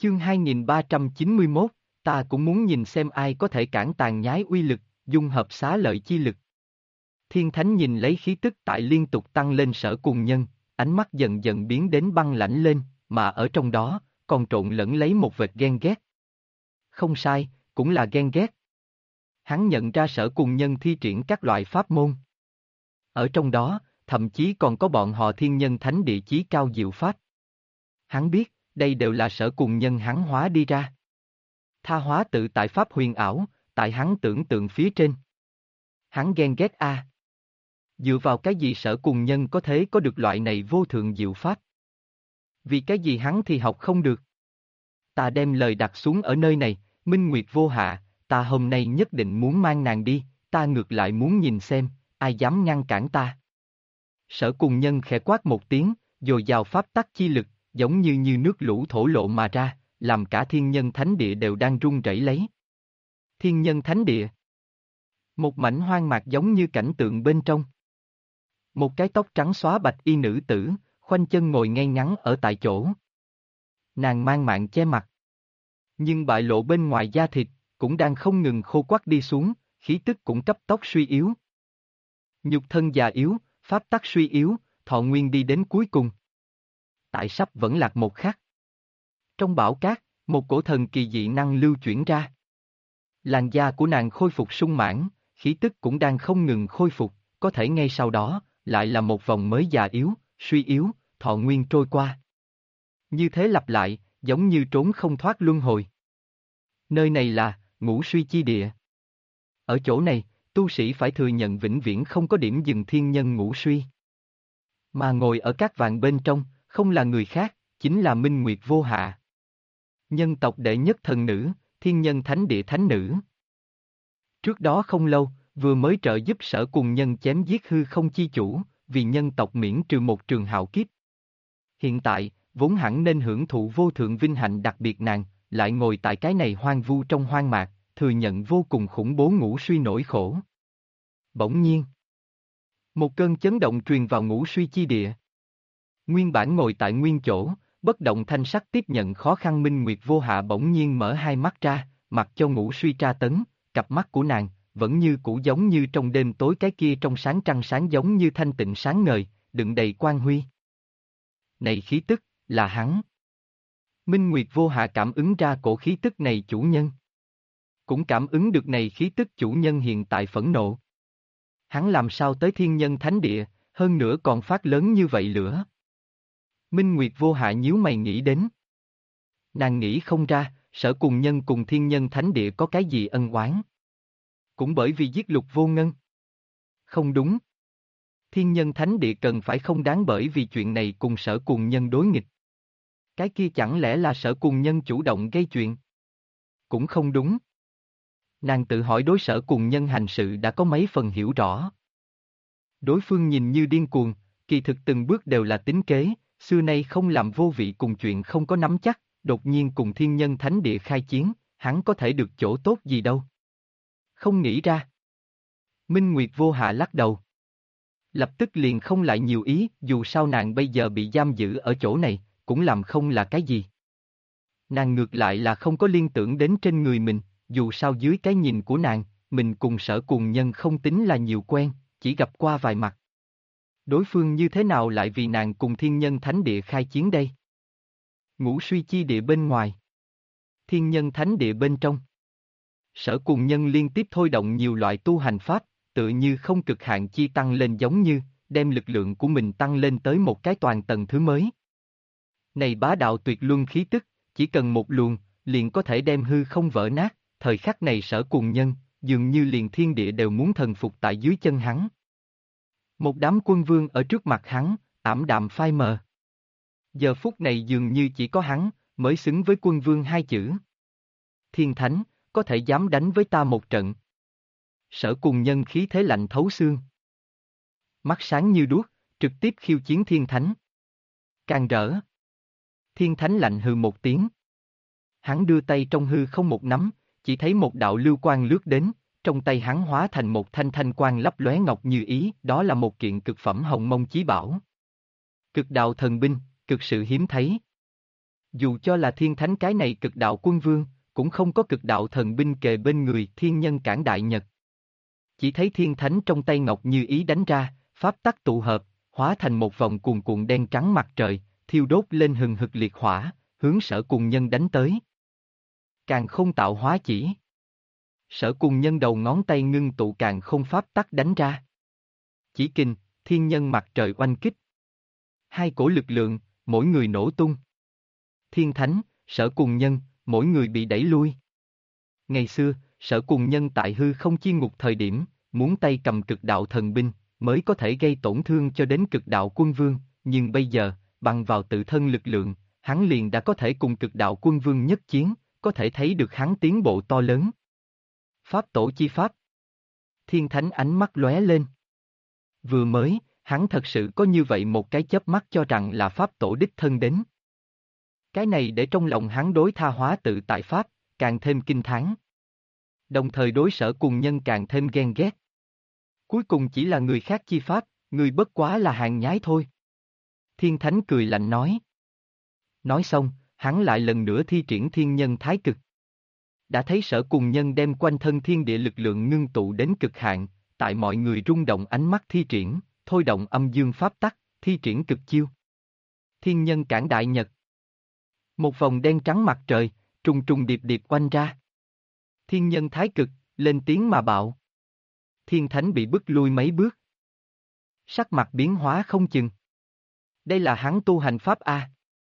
Chương 2391, ta cũng muốn nhìn xem ai có thể cản tàn nhái uy lực, dung hợp xá lợi chi lực. Thiên Thánh nhìn lấy khí tức tại liên tục tăng lên Sở Cùng Nhân, ánh mắt dần dần biến đến băng lãnh lên, mà ở trong đó, còn trộn lẫn lấy một vệt ghen ghét. Không sai, cũng là ghen ghét. Hắn nhận ra Sở Cùng Nhân thi triển các loại pháp môn. Ở trong đó, thậm chí còn có bọn họ thiên nhân thánh địa chí cao diệu pháp. Hắn biết, đây đều là Sở Cùng Nhân hắn hóa đi ra. Tha hóa tự tại pháp huyền ảo, tại hắn tưởng tượng phía trên. Hắn ghen ghét a. Dựa vào cái gì Sở Cùng Nhân có thể có được loại này vô thượng diệu pháp? Vì cái gì hắn thì học không được? Ta đem lời đặt xuống ở nơi này, Minh Nguyệt vô hạ, ta hôm nay nhất định muốn mang nàng đi, ta ngược lại muốn nhìn xem, ai dám ngăn cản ta. Sở Cùng Nhân khẽ quát một tiếng, dồi dào pháp tắc chi lực, giống như nước lũ thổ lộ mà ra, làm cả thiên nhân thánh địa đều đang run rẩy lấy. Thiên nhân thánh địa. Một mảnh hoang mạc giống như cảnh tượng bên trong. Một cái tóc trắng xóa bạch y nữ tử, khoanh chân ngồi ngay ngắn ở tại chỗ. Nàng mang mạng che mặt. Nhưng bại lộ bên ngoài da thịt, cũng đang không ngừng khô quắt đi xuống, khí tức cũng cấp tốc suy yếu. Nhục thân già yếu, pháp tắc suy yếu, thọ nguyên đi đến cuối cùng. Tại sắp vẫn lạc một khắc. Trong bão cát, một cổ thần kỳ dị năng lưu chuyển ra. Làn da của nàng khôi phục sung mãn, khí tức cũng đang không ngừng khôi phục, có thể ngay sau đó, lại là một vòng mới già yếu, suy yếu, thọ nguyên trôi qua. Như thế lặp lại, giống như trốn không thoát luân hồi. Nơi này là ngũ suy chi địa. Ở chỗ này, tu sĩ phải thừa nhận vĩnh viễn không có điểm dừng thiên nhân ngũ suy. Mà ngồi ở các vạn bên trong, không là người khác, chính là Minh Nguyệt vô hạ. Nhân tộc đệ nhất thần nữ, thiên nhân thánh địa thánh nữ. Trước đó không lâu, vừa mới trợ giúp Sở Cùng Nhân chém giết hư không chi chủ, vì nhân tộc miễn trừ một trường hạo kiếp. Hiện tại, vốn hẳn nên hưởng thụ vô thượng vinh hạnh đặc biệt nàng, lại ngồi tại cái này hoang vu trong hoang mạc, thừa nhận vô cùng khủng bố ngũ suy nỗi khổ. Bỗng nhiên, một cơn chấn động truyền vào ngũ suy chi địa. Nguyên bản ngồi tại nguyên chỗ, bất động thanh sắc tiếp nhận khó khăn Minh Nguyệt vô hạ bỗng nhiên mở hai mắt ra, mặc cho ngũ suy tra tấn, cặp mắt của nàng, vẫn như cũ giống như trong đêm tối cái kia trong sáng trăng sáng giống như thanh tịnh sáng ngời, đựng đầy quang huy. Này khí tức, là hắn. Minh Nguyệt vô hạ cảm ứng ra cổ khí tức này chủ nhân. Cũng cảm ứng được này khí tức chủ nhân hiện tại phẫn nộ. Hắn làm sao tới thiên nhân thánh địa, hơn nữa còn phát lớn như vậy lửa. Minh Nguyệt vô hạ nhíu mày nghĩ đến. Nàng nghĩ không ra, Sở Cùng Nhân cùng thiên nhân thánh địa có cái gì ân oán. Cũng bởi vì giết Lục Vô Ngân. Không đúng. Thiên nhân thánh địa cần phải không đáng bởi vì chuyện này cùng Sở Cùng Nhân đối nghịch. Cái kia chẳng lẽ là Sở Cùng Nhân chủ động gây chuyện? Cũng không đúng. Nàng tự hỏi đối Sở Cùng Nhân hành sự đã có mấy phần hiểu rõ. Đối phương nhìn như điên cuồng, kỳ thực từng bước đều là tính kế, xưa nay không làm vô vị cùng chuyện không có nắm chắc, đột nhiên cùng thiên nhân thánh địa khai chiến, hắn có thể được chỗ tốt gì đâu. Không nghĩ ra. Minh Nguyệt vô hạ lắc đầu. Lập tức liền không lại nhiều ý, dù sao nàng bây giờ bị giam giữ ở chỗ này, cũng làm không là cái gì. Nàng ngược lại là không có liên tưởng đến trên người mình, dù sao dưới cái nhìn của nàng, mình cùng Sở Cùng Nhân không tính là nhiều quen, chỉ gặp qua vài mặt. Đối phương như thế nào lại vì nàng cùng thiên nhân thánh địa khai chiến đây? Ngũ suy chi địa bên ngoài. Thiên nhân thánh địa bên trong. Sở Cùng Nhân liên tiếp thôi động nhiều loại tu hành pháp, tựa như không cực hạn chi tăng lên giống như, đem lực lượng của mình tăng lên tới một cái toàn tầng thứ mới. Này bá đạo tuyệt luân khí tức, chỉ cần một luồng, liền có thể đem hư không vỡ nát, thời khắc này Sở Cùng Nhân, dường như liền thiên địa đều muốn thần phục tại dưới chân hắn. Một đám quân vương ở trước mặt hắn, ảm đạm phai mờ. Giờ phút này dường như chỉ có hắn, mới xứng với quân vương hai chữ. Thiên Thánh, có thể dám đánh với ta một trận. Sở Cùng Nhân khí thế lạnh thấu xương. Mắt sáng như đuốc, trực tiếp khiêu chiến Thiên Thánh. Càng rỡ. Thiên Thánh lạnh hừ một tiếng. Hắn đưa tay trong hư không một nắm, chỉ thấy một đạo lưu quang lướt đến, trong tay hắn hóa thành một thanh thanh quang lấp lóe ngọc như ý, đó là một kiện cực phẩm hồng mông chí bảo. Cực đạo thần binh, cực sự hiếm thấy. Dù cho là thiên thánh cái này cực đạo quân vương, cũng không có cực đạo thần binh kề bên người thiên nhân cản đại nhật. Chỉ thấy thiên thánh trong tay ngọc như ý đánh ra, pháp tắc tụ hợp, hóa thành một vòng cuồn cuộn đen trắng mặt trời, thiêu đốt lên hừng hực liệt hỏa, hướng Sở Cùng Nhân đánh tới. Càn Khôn tạo hóa chỉ. Sở Cùng Nhân đầu ngón tay ngưng tụ càn khôn pháp tắc đánh ra. Chỉ kình, thiên nhân mặt trời oanh kích. Hai cổ lực lượng, mỗi người nổ tung. Thiên Thánh, Sở Cùng Nhân, mỗi người bị đẩy lui. Ngày xưa, Sở Cùng Nhân tại hư không chi ngục thời điểm, muốn tay cầm cực đạo thần binh, mới có thể gây tổn thương cho đến cực đạo quân vương, nhưng bây giờ, bằng vào tự thân lực lượng, hắn liền đã có thể cùng cực đạo quân vương nhất chiến, có thể thấy được hắn tiến bộ to lớn. Pháp tổ chi pháp. Thiên Thánh ánh mắt lóe lên. Vừa mới, hắn thật sự có như vậy một cái chớp mắt cho rằng là pháp tổ đích thân đến. Cái này để trong lòng hắn đối tha hóa tự tại pháp, càng thêm kinh thán. Đồng thời đối Sở Cùng Nhân càng thêm ghen ghét. Cuối cùng chỉ là người khác chi pháp, người bất quá là hàng nhái thôi. Thiên Thánh cười lạnh nói. Nói xong, hắn lại lần nữa thi triển thiên nhân thái cực. Đã thấy Sở Cùng Nhân đem quanh thân thiên địa lực lượng ngưng tụ đến cực hạn, tại mọi người rung động ánh mắt thi triển, thôi động âm dương pháp tắc, thi triển cực chiêu. Thiên nhân cản đại nhật. Một vòng đen trắng mặt trời, trùng trùng điệp điệp quanh ra. Thiên nhân thái cực, lên tiếng mà bạo. Thiên Thánh bị bức lui mấy bước. Sắc mặt biến hóa không chừng. Đây là hắn tu hành pháp A.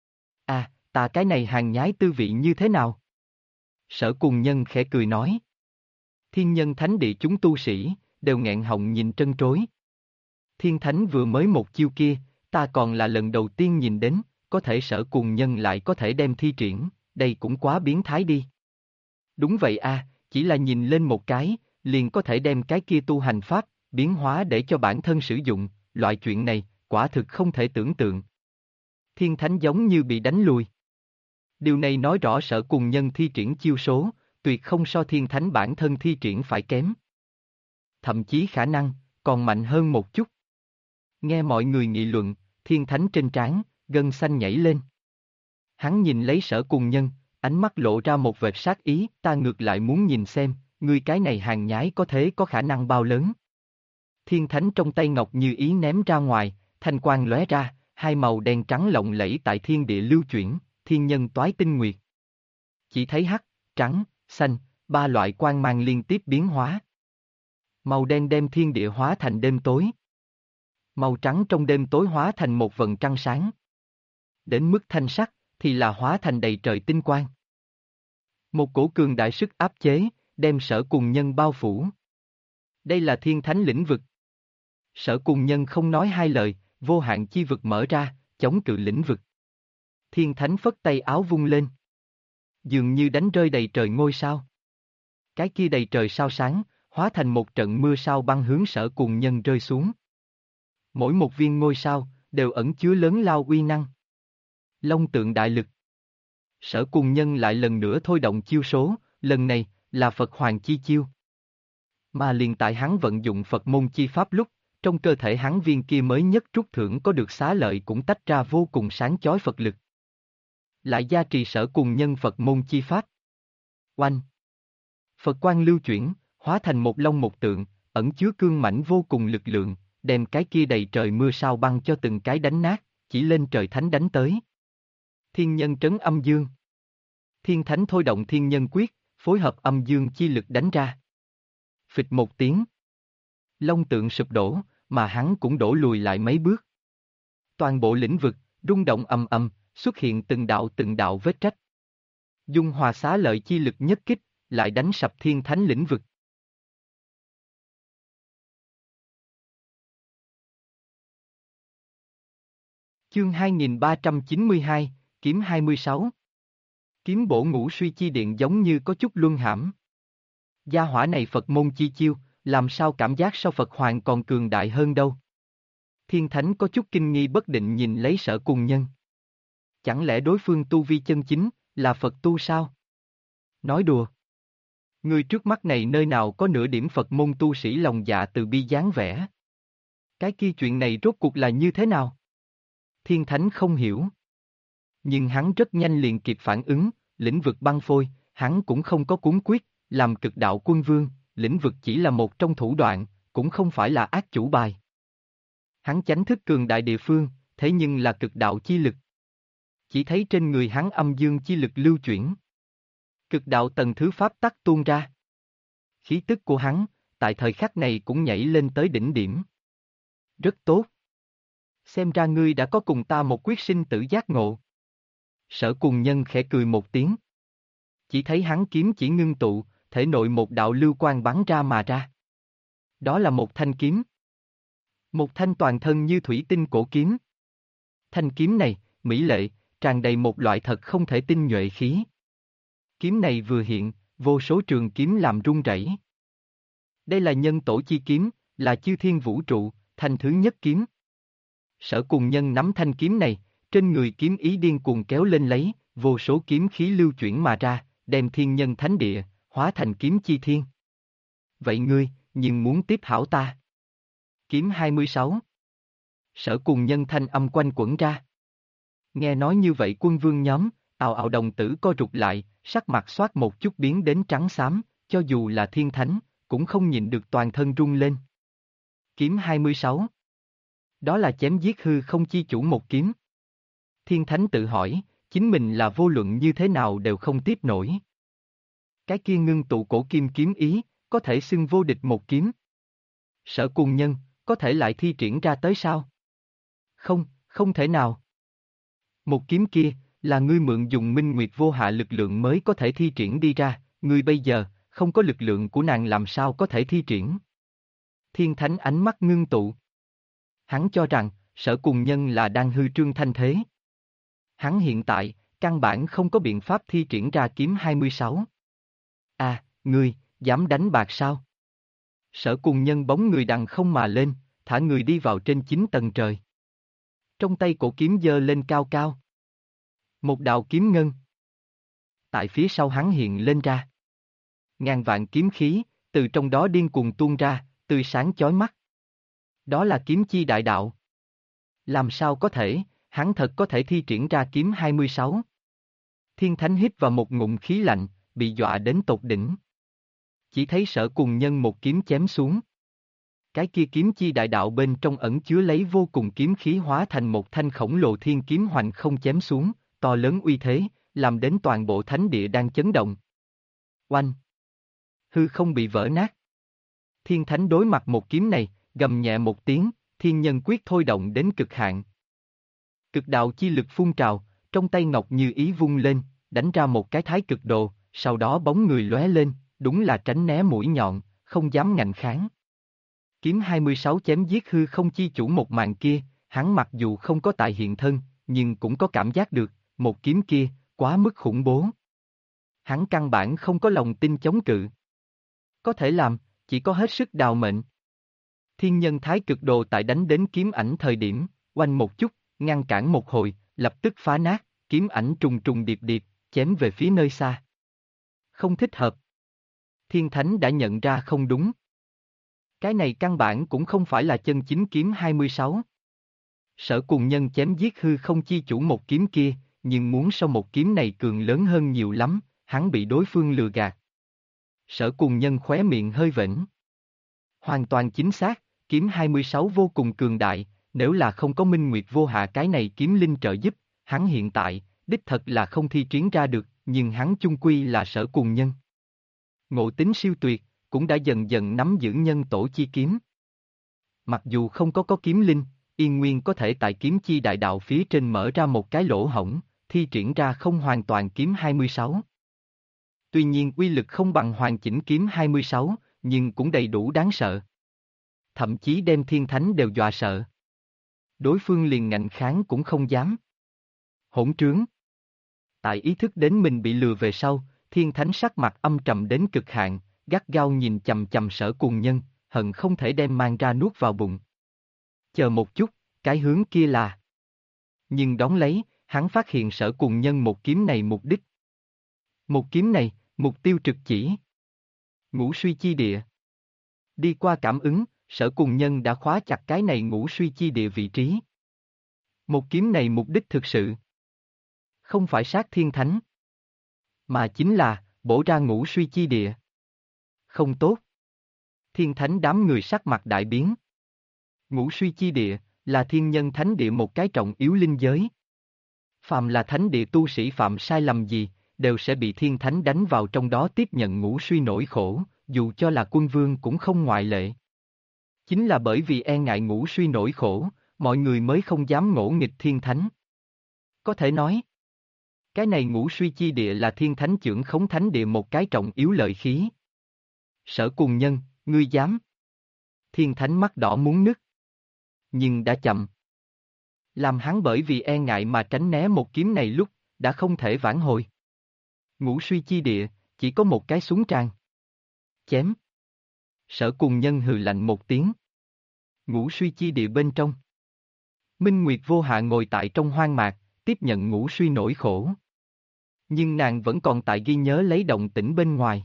À, ta cái này hàng nhái tư vị như thế nào? Sở Cùng Nhân khẽ cười nói. Thiên nhân thánh địa chúng tu sĩ, đều nghẹn họng nhìn trân trối. Thiên Thánh vừa mới một chiêu kia, ta còn là lần đầu tiên nhìn đến, có thể Sở Cùng Nhân lại có thể đem thi triển, đây cũng quá biến thái đi. Đúng vậy a, chỉ là nhìn lên một cái, liền có thể đem cái kia tu hành pháp, biến hóa để cho bản thân sử dụng, loại chuyện này, quả thực không thể tưởng tượng. Thiên Thánh giống như bị đánh lùi. Điều này nói rõ Sở Cùng Nhân thi triển chiêu số, tuyệt không so Thiên Thánh bản thân thi triển phải kém. Thậm chí khả năng, còn mạnh hơn một chút. Nghe mọi người nghị luận, Thiên Thánh trên trán, gân xanh nhảy lên. Hắn nhìn lấy Sở Cùng Nhân, ánh mắt lộ ra một vệt sát ý, ta ngược lại muốn nhìn xem, ngươi cái này hàng nhái có thế có khả năng bao lớn. Thiên Thánh trong tay ngọc như ý ném ra ngoài, thanh quang lóe ra, hai màu đen trắng lộng lẫy tại thiên địa lưu chuyển, thiên nhân toái tinh nguyệt. Chỉ thấy hắc, trắng, xanh, ba loại quang mang liên tiếp biến hóa. Màu đen đem thiên địa hóa thành đêm tối. Màu trắng trong đêm tối hóa thành một vầng trăng sáng. Đến mức thanh sắc, thì là hóa thành đầy trời tinh quang. Một cổ cường đại sức áp chế, đem Sở Cùng Nhân bao phủ. Đây là Thiên Thánh lĩnh vực. Sở Cùng Nhân không nói hai lời, vô hạn chi vực mở ra, chống cự lĩnh vực. Thiên Thánh phất tay áo vung lên. Dường như đánh rơi đầy trời ngôi sao. Cái kia đầy trời sao sáng, hóa thành một trận mưa sao băng hướng Sở Cùng Nhân rơi xuống. Mỗi một viên ngôi sao, đều ẩn chứa lớn lao uy năng. Long tượng đại lực. Sở Cùng Nhân lại lần nữa thôi động chiêu số, lần này, là Phật Hoàng chi chiêu. Mà liền tại hắn vận dụng Phật môn chi pháp lúc, trong cơ thể hắn viên kia mới nhất rút thưởng có được xá lợi cũng tách ra vô cùng sáng chói Phật lực. Lại gia trì Sở Cùng Nhân Phật môn chi pháp. Oanh! Phật quang lưu chuyển, hóa thành một long một tượng, ẩn chứa cương mãnh vô cùng lực lượng, đem cái kia đầy trời mưa sao băng cho từng cái đánh nát, chỉ lên trời thánh đánh tới. Thiên nhân trấn âm dương. Thiên Thánh thôi động thiên nhân quyết, phối hợp âm dương chi lực đánh ra. Phịch một tiếng. Long tượng sụp đổ, mà hắn cũng đổ lùi lại mấy bước. Toàn bộ lĩnh vực, rung động ầm ầm, xuất hiện từng đạo vết rách. Dung hòa xá lợi chi lực nhất kích, lại đánh sập Thiên Thánh lĩnh vực. Chương 2392, kiếm 26. Kiếm bổ ngũ suy chi điện giống như có chút luân hãm. Gia hỏa này Phật môn chi chiêu, làm sao cảm giác so Phật Hoàng còn cường đại hơn đâu. Thiên Thánh có chút kinh nghi bất định nhìn lấy Sở Cùng Nhân. Chẳng lẽ đối phương tu vi chân chính, là Phật tu sao? Nói đùa. Người trước mắt này nơi nào có nửa điểm Phật môn tu sĩ lòng dạ từ bi dáng vẻ. Cái kia chuyện này rốt cuộc là như thế nào? Thiên Thánh không hiểu. Nhưng hắn rất nhanh liền kịp phản ứng, lĩnh vực băng phôi, hắn cũng không có cuốn quyết, làm cực đạo quân vương, lĩnh vực chỉ là một trong thủ đoạn, cũng không phải là ác chủ bài. Hắn chánh thức cường đại địa phương, thế nhưng là cực đạo chi lực. Chỉ thấy trên người hắn âm dương chi lực lưu chuyển. Cực đạo tầng thứ pháp tắc tuôn ra. Khí tức của hắn, tại thời khắc này cũng nhảy lên tới đỉnh điểm. Rất tốt. Xem ra ngươi đã có cùng ta một quyết sinh tử giác ngộ. Sở Cùng Nhân khẽ cười một tiếng. Chỉ thấy hắn kiếm chỉ ngưng tụ, thể nội một đạo lưu quang bắn ra mà ra. Đó là một thanh kiếm. Một thanh toàn thân như thủy tinh cổ kiếm. Thanh kiếm này, mỹ lệ, tràn đầy một loại thật không thể tin nhuệ khí. Kiếm này vừa hiện, vô số trường kiếm làm rung rẩy. Đây là nhân tổ chi kiếm, là chư thiên vũ trụ, thanh thứ nhất kiếm. Sở Cùng Nhân nắm thanh kiếm này, trên người kiếm ý điên cuồng kéo lên lấy, vô số kiếm khí lưu chuyển mà ra, đem thiên nhân thánh địa, hóa thành kiếm chi thiên. Vậy ngươi, nhưng muốn tiếp hảo ta. Kiếm 26. Sở Cùng Nhân thanh âm quanh quẩn ra. Nghe nói như vậy quân vương nhóm, ào ào đồng tử co rụt lại, sắc mặt xoát một chút biến đến trắng xám, cho dù là thiên thánh, cũng không nhìn được toàn thân rung lên. Kiếm 26. Đó là chém giết hư không chi chủ một kiếm. Thiên thánh tự hỏi, chính mình là vô luận như thế nào đều không tiếp nổi. Cái kia ngưng tụ cổ kim kiếm ý, có thể xưng vô địch một kiếm. Sở Cùng Nhân, có thể lại thi triển ra tới sao? Không, không thể nào. Một kiếm kia, là ngươi mượn dùng minh nguyệt vô hạ lực lượng mới có thể thi triển đi ra, ngươi bây giờ, không có lực lượng của nàng làm sao có thể thi triển. Thiên thánh ánh mắt ngưng tụ. Hắn cho rằng, Sở Cùng Nhân là đang hư trương thanh thế. Hắn hiện tại, căn bản không có biện pháp thi triển ra kiếm 26. À, ngươi, dám đánh bạc sao? Sở Cùng Nhân bóng người đằng không mà lên, thả người đi vào trên 9 tầng trời. Trong tay cổ kiếm giơ lên cao cao. Một đạo kiếm ngân. Tại phía sau hắn hiện lên ra. Ngàn vạn kiếm khí, từ trong đó điên cuồng tuôn ra, tươi sáng chói mắt. Đó là kiếm chi đại đạo. Làm sao có thể, hắn thật có thể thi triển ra kiếm 26. Thiên Thánh hít vào một ngụm khí lạnh, bị dọa đến tột đỉnh. Chỉ thấy Sở Cùng Nhân một kiếm chém xuống. Cái kia kiếm chi đại đạo bên trong ẩn chứa lấy vô cùng kiếm khí hóa thành một thanh khổng lồ thiên kiếm hoành không chém xuống, to lớn uy thế, làm đến toàn bộ thánh địa đang chấn động. Oanh! Hư không bị vỡ nát. Thiên Thánh đối mặt một kiếm này, gầm nhẹ một tiếng, thiên nhân quyết thôi động đến cực hạn. Cực đạo chi lực phun trào, trong tay ngọc như ý vung lên, đánh ra một cái thái cực đồ, sau đó bóng người lóe lên, đúng là tránh né mũi nhọn, không dám ngạnh kháng. Kiếm 26 chém giết hư không chi chủ một màn kia, hắn mặc dù không có tại hiện thân, nhưng cũng có cảm giác được, một kiếm kia, quá mức khủng bố. Hắn căn bản không có lòng tin chống cự. Có thể làm, chỉ có hết sức đào mệnh. Thiên nhân thái cực đồ tại đánh đến kiếm ảnh thời điểm, oanh một chút, ngăn cản một hồi, lập tức phá nát, kiếm ảnh trùng trùng điệp điệp, chém về phía nơi xa. Không thích hợp. Thiên Thánh đã nhận ra không đúng. Cái này căn bản cũng không phải là chân chính kiếm 26. Sở Cùng Nhân chém giết hư không chi chủ một kiếm kia, nhưng muốn sau một kiếm này cường lớn hơn nhiều lắm, hắn bị đối phương lừa gạt. Sở Cùng Nhân khóe miệng hơi vểnh. Hoàn toàn chính xác, kiếm 26 vô cùng cường đại, nếu là không có Minh Nguyệt vô hạ cái này kiếm linh trợ giúp, hắn hiện tại, đích thật là không thi triển ra được, nhưng hắn chung quy là Sở Cùng Nhân. Ngộ tính siêu tuyệt, cũng đã dần dần nắm giữ nhân tổ chi kiếm. Mặc dù không có kiếm linh, Yên Nguyên có thể tại kiếm chi đại đạo phía trên mở ra một cái lỗ hổng, thi triển ra không hoàn toàn kiếm 26. Tuy nhiên uy lực không bằng hoàn chỉnh kiếm 26, nhưng cũng đầy đủ đáng sợ. Thậm chí đem Thiên Thánh đều dọa sợ. Đối phương liền ngạnh kháng cũng không dám. Hỗn trướng. Tại ý thức đến mình bị lừa về sau, Thiên Thánh sắc mặt âm trầm đến cực hạn, gắt gao nhìn chằm chằm Sở Cùng Nhân, hận không thể đem mang ra nuốt vào bụng. Chờ một chút, cái hướng kia là... Nhưng đón lấy, hắn phát hiện Sở Cùng Nhân một kiếm này mục đích. Một kiếm này, mục tiêu trực chỉ. Ngũ suy chi địa. Đi qua cảm ứng, Sở Cùng Nhân đã khóa chặt cái này ngũ suy chi địa vị trí. Một kiếm này mục đích thực sự. Không phải sát thiên thánh, mà chính là, bổ ra ngũ suy chi địa. Không tốt. Thiên thánh đám người sắc mặt đại biến. Ngũ suy chi địa, là thiên nhân thánh địa một cái trọng yếu linh giới. Phàm là thánh địa tu sĩ phạm sai lầm gì, đều sẽ bị thiên thánh đánh vào trong đó tiếp nhận ngũ suy nỗi khổ, dù cho là quân vương cũng không ngoại lệ. Chính là bởi vì e ngại ngũ suy nỗi khổ, mọi người mới không dám ngỗ nghịch thiên thánh. Có thể nói, cái này ngũ suy chi địa là thiên thánh chưởng khống thánh địa một cái trọng yếu lợi khí. Sở Cùng Nhân, ngươi dám. Thiên thánh mắt đỏ muốn nứt. Nhưng đã chậm. Làm hắn bởi vì e ngại mà tránh né một kiếm này lúc, đã không thể vãn hồi. Ngũ suy chi địa, chỉ có một cái súng tràn. Chém. Sở Cùng Nhân hừ lạnh một tiếng. Ngũ suy chi địa bên trong. Minh Nguyệt Vô Hạ ngồi tại trong hoang mạc, tiếp nhận ngũ suy nỗi khổ. Nhưng nàng vẫn còn tại ghi nhớ lấy động tĩnh bên ngoài.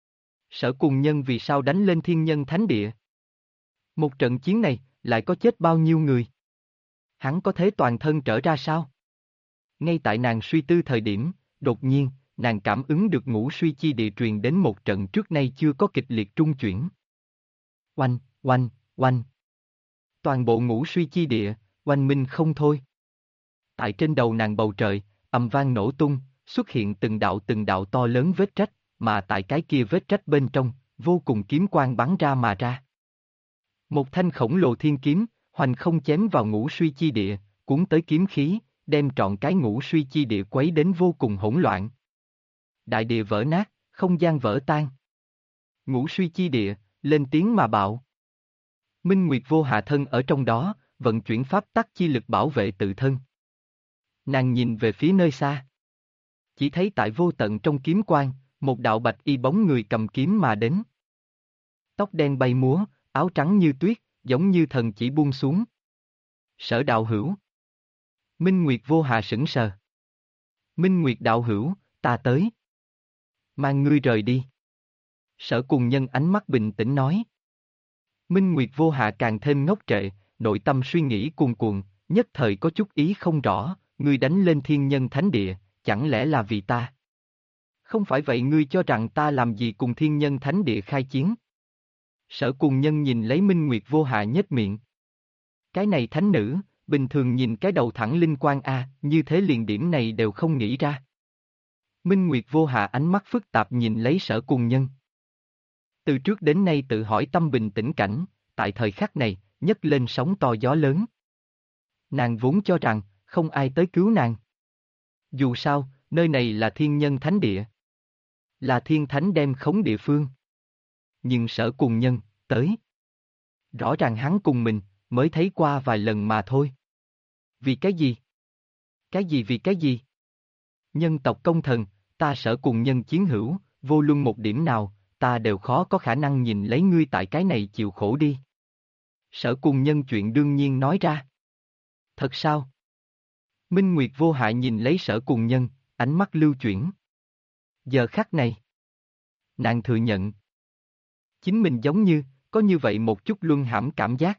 Sở Cùng Nhân vì sao đánh lên thiên nhân thánh địa? Một trận chiến này, lại có chết bao nhiêu người? Hắn có thế toàn thân trở ra sao? Ngay tại nàng suy tư thời điểm, đột nhiên, nàng cảm ứng được ngũ suy chi địa truyền đến một trận trước nay chưa có kịch liệt trung chuyển. Oanh, oanh, oanh. Toàn bộ ngũ suy chi địa, oanh minh không thôi. Tại trên đầu nàng bầu trời, ầm vang nổ tung, xuất hiện từng đạo to lớn vết rách, mà tại cái kia vết rách bên trong, vô cùng kiếm quang bắn ra mà ra. Một thanh khổng lồ thiên kiếm, hoành không chém vào ngũ suy chi địa, cuốn tới kiếm khí, đem trọn cái ngũ suy chi địa quấy đến vô cùng hỗn loạn. Đại địa vỡ nát, không gian vỡ tan. Ngũ suy chi địa, lên tiếng mà bạo. Minh Nguyệt Vô Hạ thân ở trong đó, vận chuyển pháp tắc chi lực bảo vệ tự thân. Nàng nhìn về phía nơi xa. Chỉ thấy tại vô tận trong kiếm quang, một đạo bạch y bóng người cầm kiếm mà đến. Tóc đen bay múa, áo trắng như tuyết, giống như thần chỉ buông xuống. Sở đạo hữu. Minh Nguyệt Vô Hạ sững sờ. Minh Nguyệt đạo hữu, ta tới. Mang ngươi rời đi. Sở Cùng Nhân ánh mắt bình tĩnh nói. Minh Nguyệt Vô Hạ càng thêm ngốc trệ, nội tâm suy nghĩ cuồn cuộn, nhất thời có chút ý không rõ, ngươi đánh lên thiên nhân thánh địa, chẳng lẽ là vì ta? Không phải vậy ngươi cho rằng ta làm gì cùng thiên nhân thánh địa khai chiến? Sở Cùng Nhân nhìn lấy Minh Nguyệt Vô Hạ nhếch miệng. Cái này thánh nữ, bình thường nhìn cái đầu thẳng linh quan a, như thế liền điểm này đều không nghĩ ra. Minh Nguyệt Vô Hạ ánh mắt phức tạp nhìn lấy Sở Cùng Nhân. Từ trước đến nay tự hỏi tâm bình tĩnh cảnh, tại thời khắc này, nhấc lên sóng to gió lớn. Nàng vốn cho rằng, không ai tới cứu nàng. Dù sao, nơi này là thiên nhân thánh địa. Là thiên thánh đem khống địa phương. Nhưng Sở Cùng Nhân, tới. Rõ ràng hắn cùng mình, mới thấy qua vài lần mà thôi. Vì cái gì? Cái gì vì cái gì? Nhân tộc công thần, ta Sở Cùng Nhân chiến hữu, vô luân một điểm nào, ta đều khó có khả năng nhìn lấy ngươi tại cái này chịu khổ đi. Sở Cùng Nhân chuyện đương nhiên nói ra. Thật sao? Minh Nguyệt Vô Hạ nhìn lấy Sở Cùng Nhân, ánh mắt lưu chuyển. Giờ khắc này, nàng thừa nhận. Chính mình giống như, có như vậy một chút luân hãm cảm giác.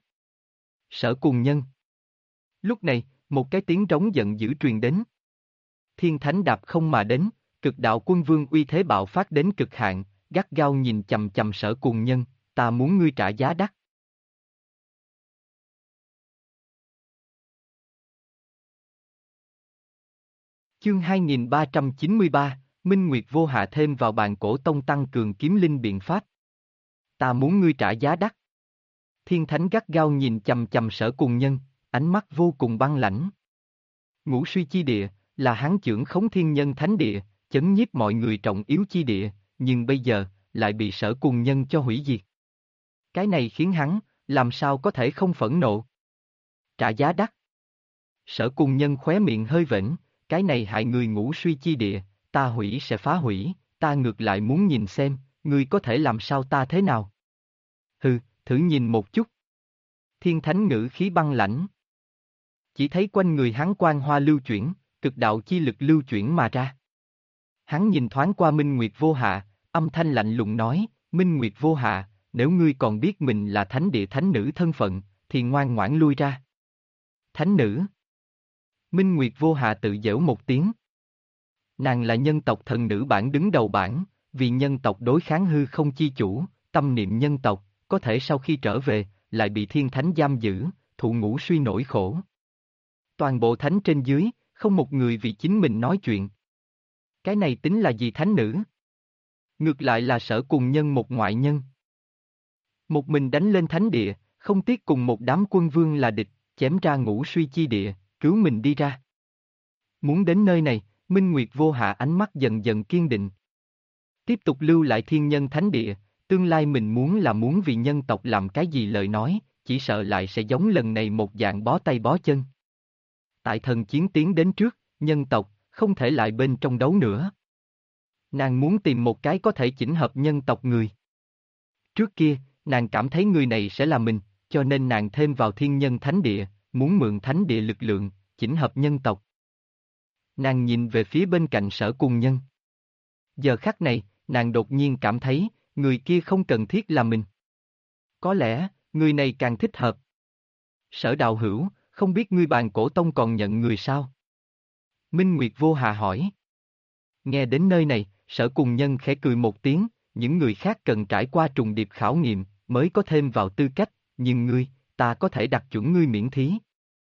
Sở Cùng Nhân. Lúc này, một cái tiếng trống giận dữ truyền đến. Thiên Thánh đạp không mà đến, cực đạo quân vương uy thế bạo phát đến cực hạn, gắt gao nhìn chằm chằm Sở Cùng Nhân, ta muốn ngươi trả giá đắt. Chương 2393, Minh Nguyệt Vô Hạ thêm vào bàn cổ tông tăng cường kiếm linh biện pháp. Ta muốn ngươi trả giá đắt. Thiên Thánh gắt gao nhìn chằm chằm Sở Cùng Nhân, ánh mắt vô cùng băng lãnh. Ngũ suy chi địa, là hắn chưởng khống thiên nhân thánh địa, chấn nhiếp mọi người trọng yếu chi địa, nhưng bây giờ, lại bị Sở Cùng Nhân cho hủy diệt. Cái này khiến hắn, làm sao có thể không phẫn nộ. Trả giá đắt. Sở Cùng Nhân khóe miệng hơi vểnh, cái này hại người ngũ suy chi địa, ta hủy sẽ phá hủy, ta ngược lại muốn nhìn xem, ngươi có thể làm sao ta thế nào. Hừ, thử nhìn một chút. Thiên Thánh ngữ khí băng lãnh. Chỉ thấy quanh người hắn quang hoa lưu chuyển, cực đạo chi lực lưu chuyển mà ra. Hắn nhìn thoáng qua Minh Nguyệt Vô Hạ, âm thanh lạnh lùng nói, Minh Nguyệt Vô Hạ, nếu ngươi còn biết mình là thánh địa thánh nữ thân phận, thì ngoan ngoãn lui ra. Thánh nữ. Minh Nguyệt Vô Hạ tự giễu một tiếng. Nàng là nhân tộc thần nữ bảng đứng đầu bảng, vì nhân tộc đối kháng hư không chi chủ, tâm niệm nhân tộc, có thể sau khi trở về, lại bị thiên thánh giam giữ, thụ ngũ suy nỗi khổ. Toàn bộ thánh trên dưới, không một người vì chính mình nói chuyện. Cái này tính là gì thánh nữ? Ngược lại là Sở Cùng Nhân một ngoại nhân. Một mình đánh lên thánh địa, không tiếc cùng một đám quân vương là địch, chém ra ngũ suy chi địa, cứu mình đi ra. Muốn đến nơi này, Minh Nguyệt Vô Hạ ánh mắt dần dần kiên định. Tiếp tục lưu lại thiên nhân thánh địa, tương lai mình muốn vì nhân tộc làm cái gì lời nói, chỉ sợ lại sẽ giống lần này một dạng bó tay bó chân. Tại thần chiến tiến đến trước, nhân tộc, không thể lại bên trong đấu nữa. Nàng muốn tìm một cái có thể chỉnh hợp nhân tộc người. Trước kia, nàng cảm thấy người này sẽ là mình, cho nên nàng thêm vào thiên nhân thánh địa, muốn mượn thánh địa lực lượng, chỉnh hợp nhân tộc. Nàng nhìn về phía bên cạnh Sở Cùng Nhân. Giờ khắc này, nàng đột nhiên cảm thấy, người kia không cần thiết là mình. Có lẽ, người này càng thích hợp. Sở đạo hữu, không biết ngươi Bàn Cổ Tông còn nhận người sao? Minh Nguyệt Vô Hà hỏi. Nghe đến nơi này, Sở Cùng Nhân khẽ cười một tiếng, những người khác cần trải qua trùng điệp khảo nghiệm, mới có thêm vào tư cách, nhưng ngươi, ta có thể đặt chuẩn ngươi miễn thí.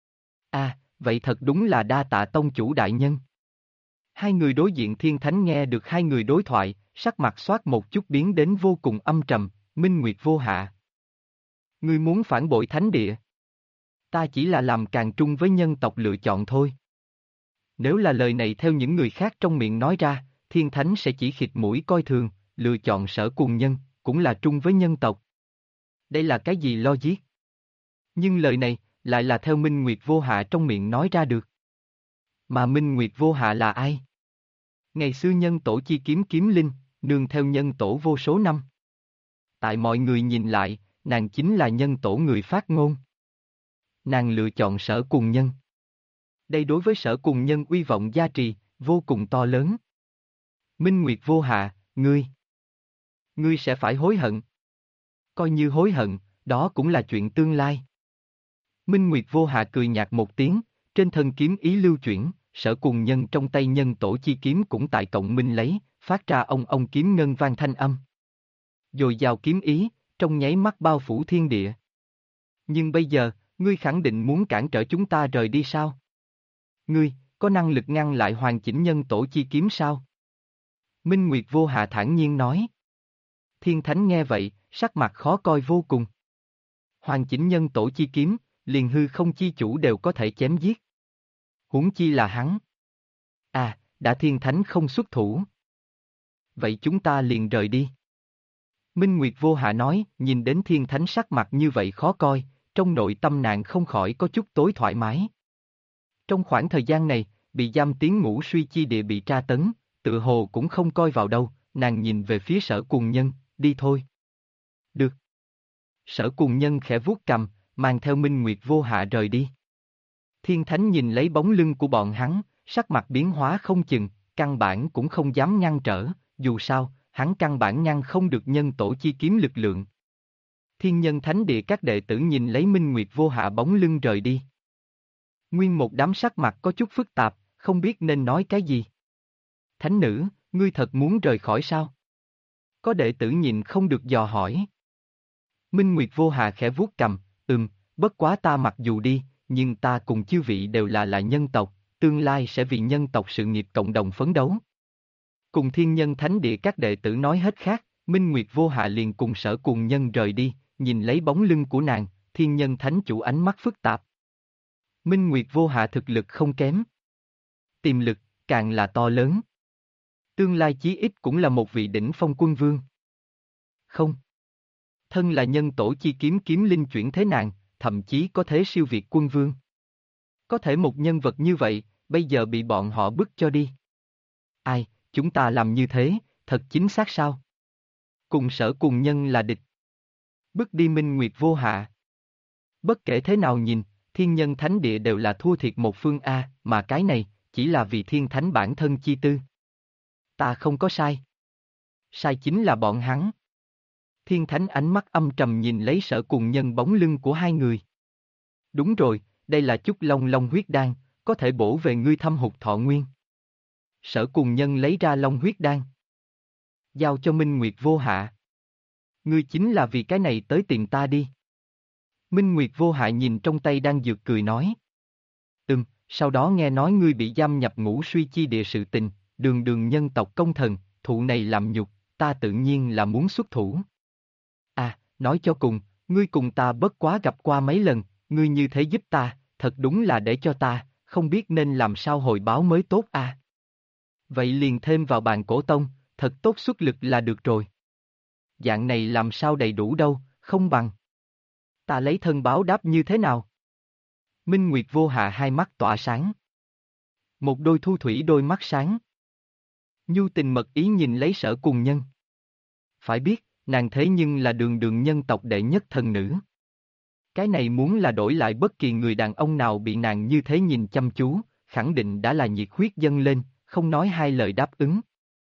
À, vậy thật đúng là đa tạ tông chủ đại nhân. Hai người đối diện thiên thánh nghe được hai người đối thoại, sắc mặt xoát một chút biến đến vô cùng âm trầm, Minh Nguyệt Vô Hạ. Ngươi muốn phản bội thánh địa? Ta chỉ là làm càng trung với nhân tộc lựa chọn thôi. Nếu là lời này theo những người khác trong miệng nói ra, thiên thánh sẽ chỉ khịt mũi coi thường, lựa chọn Sở Cùng Nhân, cũng là trung với nhân tộc. Đây là cái gì logic? Nhưng lời này, lại là theo Minh Nguyệt Vô Hạ trong miệng nói ra được. Mà Minh Nguyệt Vô Hạ là ai? Ngày xưa nhân tổ chi kiếm kiếm linh, nương theo nhân tổ vô số năm. Tại mọi người nhìn lại, nàng chính là nhân tổ người phát ngôn. Nàng lựa chọn Sở Cùng Nhân. Đây đối với Sở Cùng Nhân uy vọng gia trì, vô cùng to lớn. Minh Nguyệt Vô Hạ, ngươi sẽ phải hối hận. Coi như hối hận, đó cũng là chuyện tương lai. Minh Nguyệt Vô Hạ cười nhạt một tiếng, trên thân kiếm ý lưu chuyển, Sở Cùng Nhân trong tay nhân tổ chi kiếm cũng tại cộng minh lấy, phát ra ông kiếm ngân vang thanh âm. Dồi dào kiếm ý, trong nháy mắt bao phủ thiên địa. Nhưng bây giờ, ngươi khẳng định muốn cản trở chúng ta rời đi sao? Ngươi, có năng lực ngăn lại hoàn chỉnh nhân tổ chi kiếm sao? Minh Nguyệt Vô Hạ thản nhiên nói. Thiên Thánh nghe vậy, sắc mặt khó coi vô cùng. Hoàn chỉnh nhân tổ chi kiếm, liền hư không chi chủ đều có thể chém giết. Huống chi là hắn. À, đã Thiên Thánh không xuất thủ. Vậy chúng ta liền rời đi. Minh Nguyệt Vô Hạ nói, nhìn đến Thiên Thánh sắc mặt như vậy khó coi, trong nội tâm nàng không khỏi có chút tối thoải mái. Trong khoảng thời gian này, bị giam tiếng ngũ suy chi địa bị tra tấn, tự hồ cũng không coi vào đâu, nàng nhìn về phía Sở Cùng Nhân, đi thôi. Được. Sở Cùng Nhân khẽ vuốt cằm, mang theo Minh Nguyệt Vô Hạ rời đi. Thiên Thánh nhìn lấy bóng lưng của bọn hắn, sắc mặt biến hóa không chừng, căn bản cũng không dám ngăn trở, dù sao, hắn căn bản ngăn không được nhân tổ chi kiếm lực lượng. Thiên Nhân Thánh Địa các đệ tử nhìn lấy Minh Nguyệt Vô Hạ bóng lưng rời đi. Nguyên một đám sắc mặt có chút phức tạp, không biết nên nói cái gì. Thánh nữ, ngươi thật muốn rời khỏi sao? Có đệ tử nhìn không được dò hỏi. Minh Nguyệt Vô Hạ khẽ vuốt cằm, bất quá ta mặc dù đi, nhưng ta cùng chư vị đều là nhân tộc, tương lai sẽ vì nhân tộc sự nghiệp cộng đồng phấn đấu. Cùng Thiên Nhân Thánh Địa các đệ tử nói hết khác, Minh Nguyệt Vô Hạ liền cùng Sở Cùng Nhân rời đi, nhìn lấy bóng lưng của nàng, Thiên Nhân Thánh Chủ ánh mắt phức tạp. Minh Nguyệt Vô Hạ thực lực không kém. Tiềm lực, càng là to lớn. Tương lai chí ít cũng là một vị đỉnh phong quân vương. Không. Thân là nhân tổ chi kiếm kiếm linh chuyển thế nàng, thậm chí có thế siêu việt quân vương. Có thể một nhân vật như vậy, bây giờ bị bọn họ bức cho đi. Ai, chúng ta làm như thế, thật chính xác sao? Cùng Sở Cùng Nhân là địch. Bức đi Minh Nguyệt Vô Hạ. Bất kể thế nào nhìn, Thiên Nhân Thánh Địa đều là thua thiệt một phương A, mà cái này, chỉ là vì Thiên Thánh bản thân chi tư. Ta không có sai. Sai chính là bọn hắn. Thiên Thánh ánh mắt âm trầm nhìn lấy Sở Cùng Nhân bóng lưng của hai người. Đúng rồi, đây là chút long long huyết đan, có thể bổ về ngươi thâm hụt thọ nguyên. Sở Cùng Nhân lấy ra Long huyết đan. Giao cho Minh Nguyệt Vô Hạ. Ngươi chính là vì cái này tới tìm ta đi. Minh Nguyệt Vô Hạ nhìn trong tay đang dược cười nói. Sau đó nghe nói ngươi bị giam nhập ngũ suy chi địa sự tình, đường đường nhân tộc công thần, thụ này làm nhục, ta tự nhiên là muốn xuất thủ. À, nói cho cùng, ngươi cùng ta bất quá gặp qua mấy lần, ngươi như thế giúp ta, thật đúng là để cho ta, không biết nên làm sao hồi báo mới tốt à. Vậy liền thêm vào bàn cổ tông, thật tốt xuất lực là được rồi. Dạng này làm sao đầy đủ đâu, không bằng. Ta lấy thân báo đáp như thế nào? Minh Nguyệt Vô Hạ hai mắt tỏa sáng. Một đôi thu thủy đôi mắt sáng. Nhu tình mật ý nhìn lấy Sở Cùng Nhân. Phải biết, nàng thế nhưng là đường đường nhân tộc đệ nhất thần nữ. Cái này muốn là đổi lại bất kỳ người đàn ông nào bị nàng như thế nhìn chăm chú, khẳng định đã là nhiệt huyết dâng lên, không nói hai lời đáp ứng.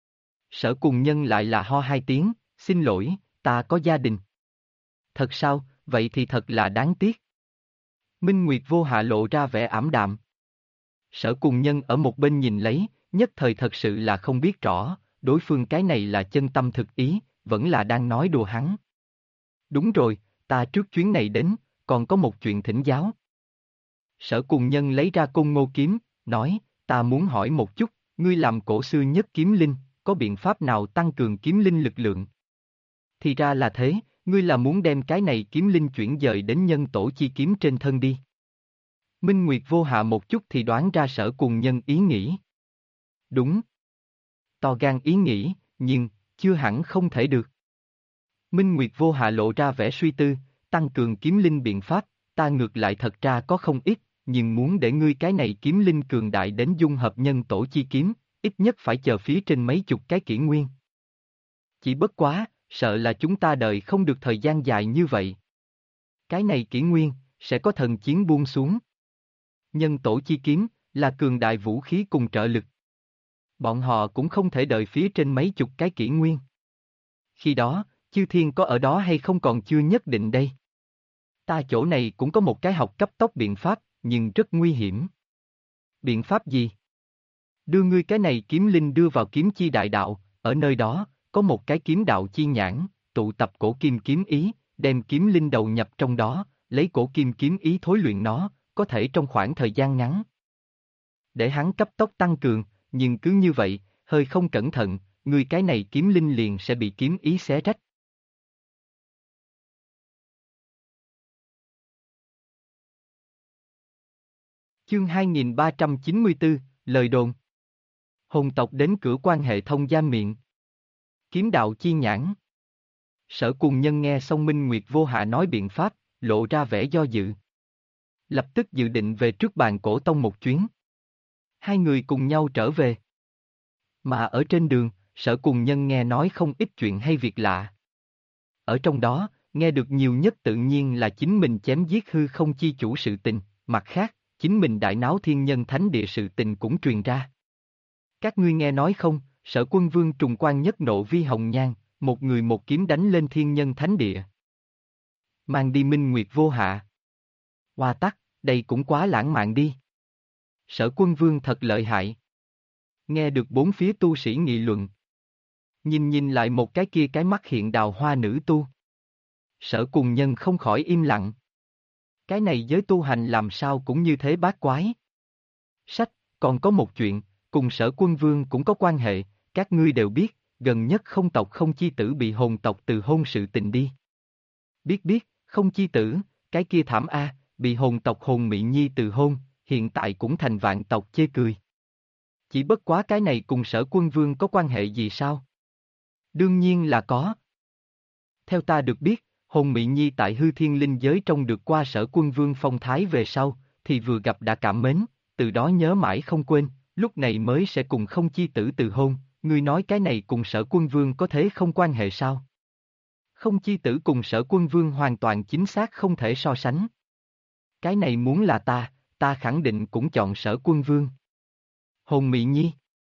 Sở Cùng Nhân lại là ho hai tiếng, xin lỗi, ta có gia đình. Thật sao, vậy thì thật là đáng tiếc. Minh Nguyệt Vô Hạ lộ ra vẻ ảm đạm. Sở Cùng Nhân ở một bên nhìn lấy, nhất thời thật sự là không biết rõ, đối phương cái này là chân tâm thực ý, vẫn là đang nói đùa hắn. Đúng rồi, ta trước chuyến này đến, còn có một chuyện thỉnh giáo. Sở Cùng Nhân lấy ra Côn Ngô kiếm, nói, ta muốn hỏi một chút, ngươi làm cổ xưa nhất kiếm linh, có biện pháp nào tăng cường kiếm linh lực lượng? Thì ra là thế, ngươi là muốn đem cái này kiếm linh chuyển dời đến nhân tổ chi kiếm trên thân đi. Minh Nguyệt Vô Hạ một chút thì đoán ra Sở Cùng Nhân ý nghĩ. Đúng. To gan ý nghĩ, nhưng, chưa hẳn không thể được. Minh Nguyệt Vô Hạ lộ ra vẻ suy tư, tăng cường kiếm linh biện pháp, ta ngược lại thật ra có không ít, nhưng muốn để ngươi cái này kiếm linh cường đại đến dung hợp nhân tổ chi kiếm, ít nhất phải chờ phía trên mấy chục cái kỷ nguyên. Chỉ bất quá, sợ là chúng ta đợi không được thời gian dài như vậy. Cái này kỷ nguyên, sẽ có thần chiến buông xuống. Nhân tổ chi kiếm, là cường đại vũ khí cùng trợ lực. Bọn họ cũng không thể đợi phía trên mấy chục cái kỷ nguyên. Khi đó, chư thiên có ở đó hay không còn chưa nhất định đây. Ta chỗ này cũng có một cái học cấp tốc biện pháp, nhưng rất nguy hiểm. Biện pháp gì? Đưa ngươi cái này kiếm linh đưa vào kiếm chi đại đạo, ở nơi đó, có một cái kiếm đạo chi nhãn, tụ tập cổ kim kiếm ý, đem kiếm linh đầu nhập trong đó, lấy cổ kim kiếm ý thối luyện nó, có thể trong khoảng thời gian ngắn. Để hắn cấp tốc tăng cường, nhưng cứ như vậy, hơi không cẩn thận, ngươi cái này kiếm linh liền sẽ bị kiếm ý xé rách. Chương 2394, lời đồn. Hồn tộc đến cửa quan hệ thông giam miệng. Kiếm đạo chi nhãn. Sở Cùng Nhân nghe xong Minh Nguyệt Vô Hạ nói biện pháp, lộ ra vẻ do dự. Lập tức dự định về trước bàn cổ tông một chuyến. Hai người cùng nhau trở về. Mà ở trên đường, Sở Cùng Nhân nghe nói không ít chuyện hay việc lạ. Ở trong đó, nghe được nhiều nhất tự nhiên là chính mình chém giết hư không chi chủ sự tình, mặt khác, chính mình đại náo thiên nhân thánh địa sự tình cũng truyền ra. Các ngươi nghe nói không, Sở Quân Vương trùng quan nhất nộ vi hồng nhan, một người một kiếm đánh lên thiên nhân thánh địa. Mang đi Minh Nguyệt Vô Hạ. Hoa tắc, đây cũng quá lãng mạn đi. Sở Quân Vương thật lợi hại. Nghe được bốn phía tu sĩ nghị luận. Nhìn lại một cái kia cái mắt hiện đào hoa nữ tu. Sở Cùng Nhân không khỏi im lặng. Cái này giới tu hành làm sao cũng như thế bát quái. Sách, còn có một chuyện, cùng Sở Quân Vương cũng có quan hệ, các ngươi đều biết, gần nhất không tộc không chi tử bị hồn tộc từ hôn sự tình đi. Biết, không chi tử, cái kia thảm a, bị hồn tộc hồn mị nhi từ hôn, hiện tại cũng thành vạn tộc chê cười. Chỉ bất quá cái này cùng Sở Quân Vương có quan hệ gì sao? Đương nhiên là có. Theo ta được biết, hồn mị nhi tại hư thiên linh giới trong được qua Sở Quân Vương phong thái về sau, thì vừa gặp đã cảm mến, từ đó nhớ mãi không quên, lúc này mới sẽ cùng không chi tử từ hôn, ngươi nói cái này cùng Sở Quân Vương có thế không quan hệ sao? Không chi tử cùng Sở Quân Vương hoàn toàn chính xác không thể so sánh. Cái này muốn là ta khẳng định cũng chọn Sở Quân Vương. Hồn mị nhi.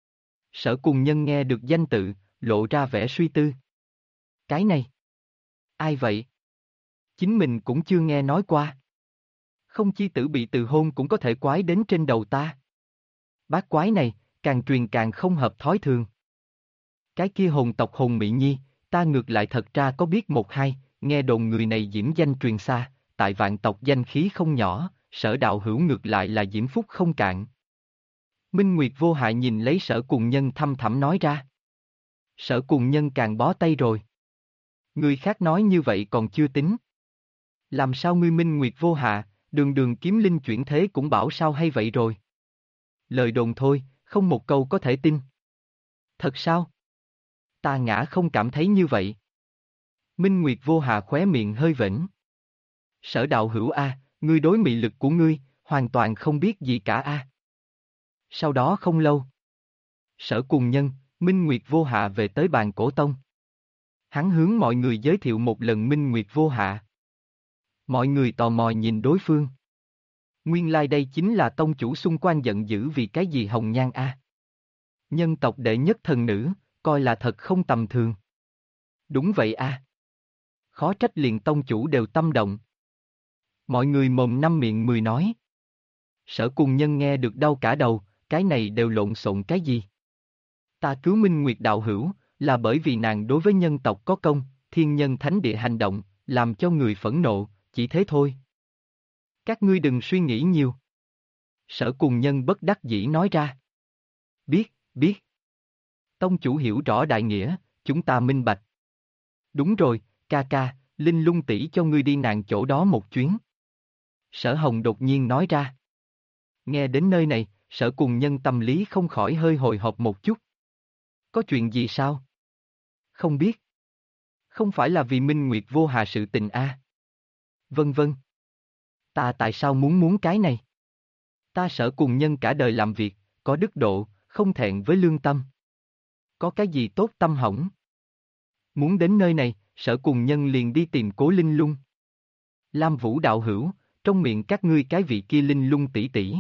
Sở Cùng Nhân nghe được danh tự, lộ ra vẻ suy tư. Cái này. Ai vậy? Chính mình cũng chưa nghe nói qua. Không chi tử bị từ hôn cũng có thể quái đến trên đầu ta. Bác quái này, càng truyền càng không hợp thói thường. Cái kia hồn tộc Hồn Mị Nhi, ta ngược lại thật ra có biết một hai, nghe đồn người này diễm danh truyền xa, tại vạn tộc danh khí không nhỏ, Sở đạo hữu ngược lại là diễm phúc không cạn. Minh Nguyệt vô hại nhìn lấy Sở Cùng Nhân thăm thẳm nói ra. Sở Cùng Nhân càng bó tay rồi. Người khác nói như vậy còn chưa tính. Làm sao ngươi Minh Nguyệt vô hạ, đường đường kiếm linh chuyển thế cũng bảo sao hay vậy rồi. Lời đồn thôi, không một câu có thể tin. Thật sao? Ta ngã không cảm thấy như vậy. Minh Nguyệt vô hạ khóe miệng hơi vểnh. Sở đạo hữu A, ngươi đối mị lực của ngươi, hoàn toàn không biết gì cả A. Sau đó không lâu. Sở Cùng Nhân, Minh Nguyệt vô hạ về tới bàn cổ tông. Hắn hướng mọi người giới thiệu một lần Minh Nguyệt vô hạ. Mọi người tò mò nhìn đối phương. Nguyên lai đây chính là tông chủ xung quanh giận dữ vì cái gì hồng nhan A. Nhân tộc đệ nhất thần nữ, coi là thật không tầm thường. Đúng vậy A. Khó trách liền tông chủ đều tâm động. Mọi người mồm năm miệng mười nói. Sở Cùng Nhân nghe được đau cả đầu, cái này đều lộn xộn cái gì? Ta cứu Minh Nguyệt đạo hữu, là bởi vì nàng đối với nhân tộc có công, thiên nhân thánh địa hành động, làm cho người phẫn nộ, chỉ thế thôi. Các ngươi đừng suy nghĩ nhiều. Sở Cùng Nhân bất đắc dĩ nói ra. Biết, biết. Tông chủ hiểu rõ đại nghĩa, chúng ta minh bạch. Đúng rồi, ca ca, Linh Lung tỷ cho ngươi đi nàng chỗ đó một chuyến. Sở Hồng đột nhiên nói ra. Nghe đến nơi này, Sở Cùng Nhân tâm lý không khỏi hơi hồi hộp một chút. Có chuyện gì sao? Không biết. Không phải là vì Minh Nguyệt vô hà sự tình a? Vân vân. Ta tại sao muốn cái này? Ta Sở Cùng Nhân cả đời làm việc, có đức độ, không thẹn với lương tâm. Có cái gì tốt tâm hỏng? Muốn đến nơi này, Sở Cùng Nhân liền đi tìm Cố Linh Lung. Lam Vũ đạo hữu, trong miệng các ngươi cái vị kia Linh Lung tỷ tỷ.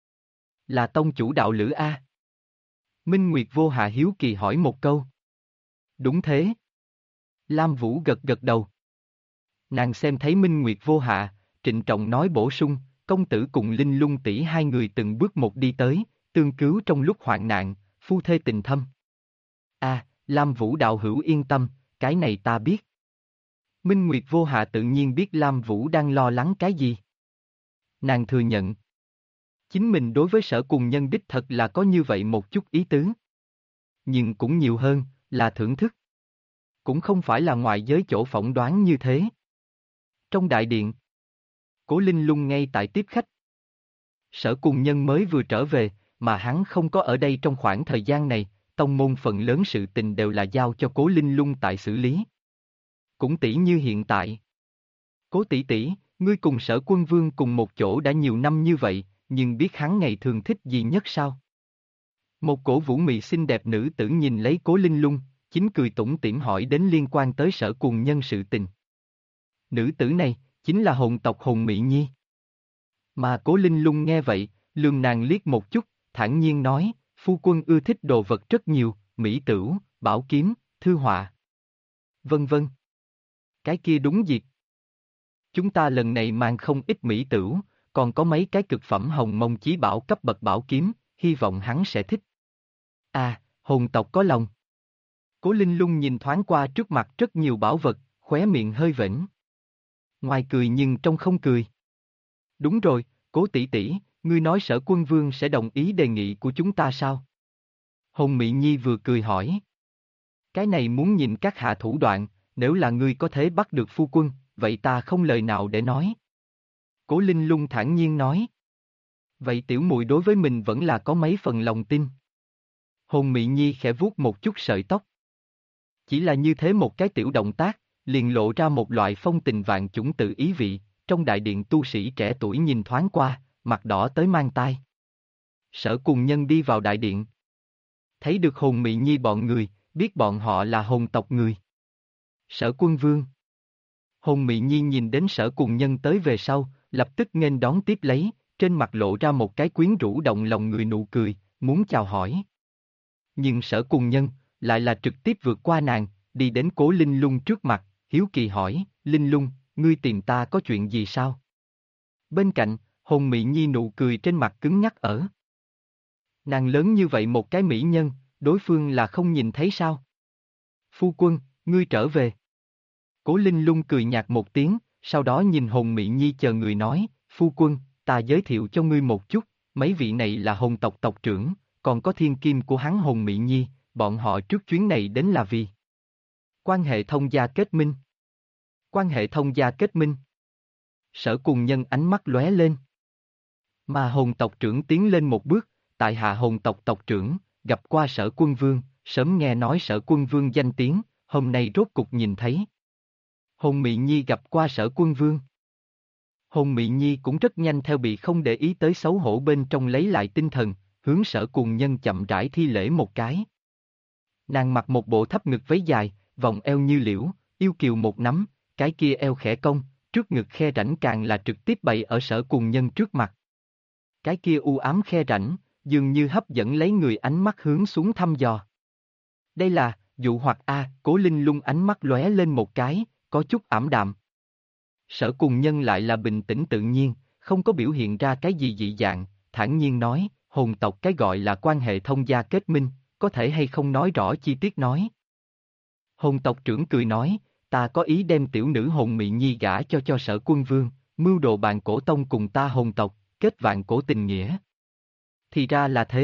Là tông chủ đạo lữ A. Minh Nguyệt vô hạ hiếu kỳ hỏi một câu. Đúng thế. Lam Vũ gật gật đầu. Nàng xem thấy Minh Nguyệt vô hạ, trịnh trọng nói bổ sung, công tử cùng Linh Lung tỷ hai người từng bước một đi tới, tương cứu trong lúc hoạn nạn, phu thê tình thâm. Lam Vũ đạo hữu yên tâm, cái này ta biết. Minh Nguyệt vô hạ tự nhiên biết Lam Vũ đang lo lắng cái gì. Nàng thừa nhận. Chính mình đối với Sở Cùng Nhân đích thật là có như vậy một chút ý tứ. Nhưng cũng nhiều hơn, là thưởng thức. Cũng không phải là ngoại giới chỗ phỏng đoán như thế. Trong đại điện, Cố Linh Lung ngay tại tiếp khách. Sở Cùng Nhân mới vừa trở về, mà hắn không có ở đây trong khoảng thời gian này, tông môn phần lớn sự tình đều là giao cho Cố Linh Lung tại xử lý. Cũng tỷ như hiện tại. Cố tỷ tỷ, ngươi cùng Sở Quân Vương cùng một chỗ đã nhiều năm như vậy, nhưng biết hắn ngày thường thích gì nhất sao? Một cổ vũ mị xinh đẹp nữ tử nhìn lấy Cố Linh Lung, chính cười tủm tỉm hỏi đến liên quan tới Sở Cùng Nhân sự tình. Nữ tử này, chính là hồn tộc Hồn Mị Nhi. Mà Cố Linh Lung nghe vậy, lườm nàng liếc một chút, thản nhiên nói, phu quân ưa thích đồ vật rất nhiều, mỹ tửu, bảo kiếm, thư họa. Vân vân. Cái kia đúng dịp. Chúng ta lần này mang không ít mỹ tửu, còn có mấy cái cực phẩm hồng mông chí bảo cấp bậc bảo kiếm, hy vọng hắn sẽ thích. Hồn tộc có lòng. Cố Linh Lung nhìn thoáng qua trước mặt rất nhiều bảo vật, khóe miệng hơi vểnh. Ngoài cười nhưng trong không cười. Đúng rồi, Cố tỷ tỷ, ngươi nói Sở Quân Vương sẽ đồng ý đề nghị của chúng ta sao? Hồn Mị Nhi vừa cười hỏi. Cái này muốn nhìn các hạ thủ đoạn, nếu là ngươi có thể bắt được phu quân, vậy ta không lời nào để nói. Cố Linh Lung thản nhiên nói. Vậy tiểu muội đối với mình vẫn là có mấy phần lòng tin. Hồn Mị Nhi khẽ vuốt một chút sợi tóc. Chỉ là như thế một cái tiểu động tác, liền lộ ra một loại phong tình vạn chủng tự ý vị, trong đại điện tu sĩ trẻ tuổi nhìn thoáng qua, mặt đỏ tới mang tai. Sở Cùng Nhân đi vào đại điện. Thấy được Hồn Mị Nhi bọn người, biết bọn họ là hồn tộc người. Sở Quân Vương. Hồn Mị Nhi nhìn đến Sở Cùng Nhân tới về sau, lập tức nghênh đón tiếp lấy, trên mặt lộ ra một cái quyến rũ động lòng người nụ cười, muốn chào hỏi. Nhưng Sở Cùng Nhân, lại là trực tiếp vượt qua nàng, đi đến Cố Linh Lung trước mặt, hiếu kỳ hỏi, Linh Lung, ngươi tìm ta có chuyện gì sao? Bên cạnh, Hồn Mị Nhi nụ cười trên mặt cứng nhắc ở. Nàng lớn như vậy một cái mỹ nhân, đối phương là không nhìn thấy sao? Phu quân, ngươi trở về. Cố Linh Lung cười nhạt một tiếng, sau đó nhìn Hồng Mị Nhi chờ người nói, phu quân, ta giới thiệu cho ngươi một chút, mấy vị này là Hồng tộc tộc trưởng, còn có thiên kim của hắn Hồng Mị Nhi, bọn họ trước chuyến này đến là vì quan hệ thông gia kết minh. Quan hệ thông gia kết minh. Sở Cùng Nhân ánh mắt lóe lên. Mà Hồng tộc trưởng tiến lên một bước, tại hạ Hồng tộc tộc trưởng, gặp qua Sở Quân Vương, sớm nghe nói Sở Quân Vương danh tiếng, hôm nay rốt cục nhìn thấy. Hồng Mị Nhi gặp qua Sở Quân Vương. Hồng Mị Nhi cũng rất nhanh theo bị không để ý tới xấu hổ bên trong lấy lại tinh thần, hướng Sở Cùng Nhân chậm rãi thi lễ một cái. Nàng mặc một bộ thấp ngực váy dài, vòng eo như liễu, yêu kiều một nắm, cái kia eo khẽ cong, trước ngực khe rãnh càng là trực tiếp bày ở Sở Cùng Nhân trước mặt. Cái kia u ám khe rãnh, dường như hấp dẫn lấy người ánh mắt hướng xuống thăm dò. Đây là, dụ hoặc Cố Linh Lung ánh mắt lóe lên một cái, có chút ảm đạm. Sở Cùng Nhân lại là bình tĩnh tự nhiên, không có biểu hiện ra cái gì dị dạng, thản nhiên nói, hồn tộc cái gọi là quan hệ thông gia kết minh, có thể hay không nói rõ chi tiết nói. Hồn tộc trưởng cười nói, ta có ý đem tiểu nữ Hồng Mị Nhi gả cho Sở Quân Vương, mưu đồ bàn cổ tông cùng ta hồn tộc, kết vạn cổ tình nghĩa. Thì ra là thế.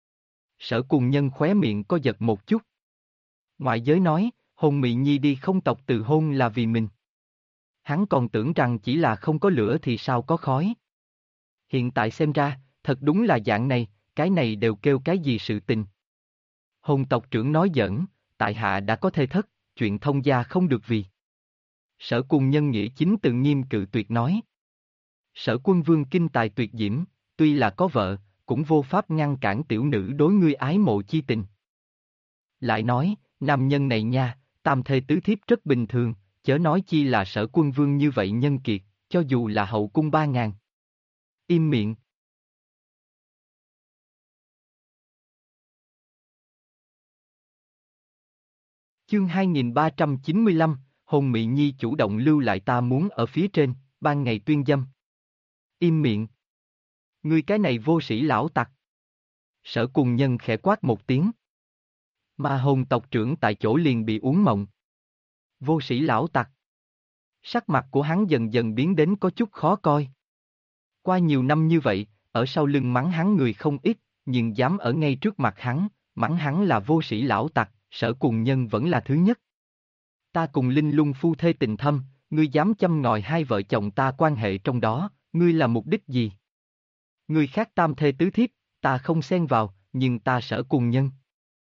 Sở Cùng Nhân khóe miệng có giật một chút. Ngoại giới nói, Hồng Mị Nhi đi không tộc từ hôn là vì mình. Hắn còn tưởng rằng chỉ là không có lửa thì sao có khói. Hiện tại xem ra, thật đúng là dạng này, cái này đều kêu cái gì sự tình. Hồn tộc trưởng nói giỡn, tại hạ đã có thê thất, chuyện thông gia không được vì. Sở Cùng Nhân nghĩa chính tự nghiêm cự tuyệt nói. Sở Quân Vương kinh tài tuyệt diễm, tuy là có vợ, cũng vô pháp ngăn cản tiểu nữ đối ngươi ái mộ chi tình. Lại nói, nam nhân này nha, tam thê tứ thiếp rất bình thường, chớ nói chi là Sở Quân Vương như vậy nhân kiệt, cho dù là hậu cung 3.000. Im miệng. Chương 2395, Hồng Mị Nhi chủ động lưu lại ta muốn ở phía trên, ban ngày tuyên dâm. Im miệng. Ngươi cái này vô sĩ lão tặc. Sở Cùng Nhân khẽ quát một tiếng. Mà Hồng tộc trưởng tại chỗ liền bị uốn mộng. Vô sĩ lão tặc. Sắc mặt của hắn dần dần biến đến có chút khó coi. Qua nhiều năm như vậy, ở sau lưng mắng hắn người không ít, nhưng dám ở ngay trước mặt hắn, mắng hắn là vô sĩ lão tặc, Sở Cùng Nhân vẫn là thứ nhất. Ta cùng Linh Lung phu thê tình thâm, ngươi dám châm ngòi hai vợ chồng ta quan hệ trong đó, ngươi là mục đích gì? Người khác tam thê tứ thiếp, ta không xen vào, nhưng ta Sở Cùng Nhân.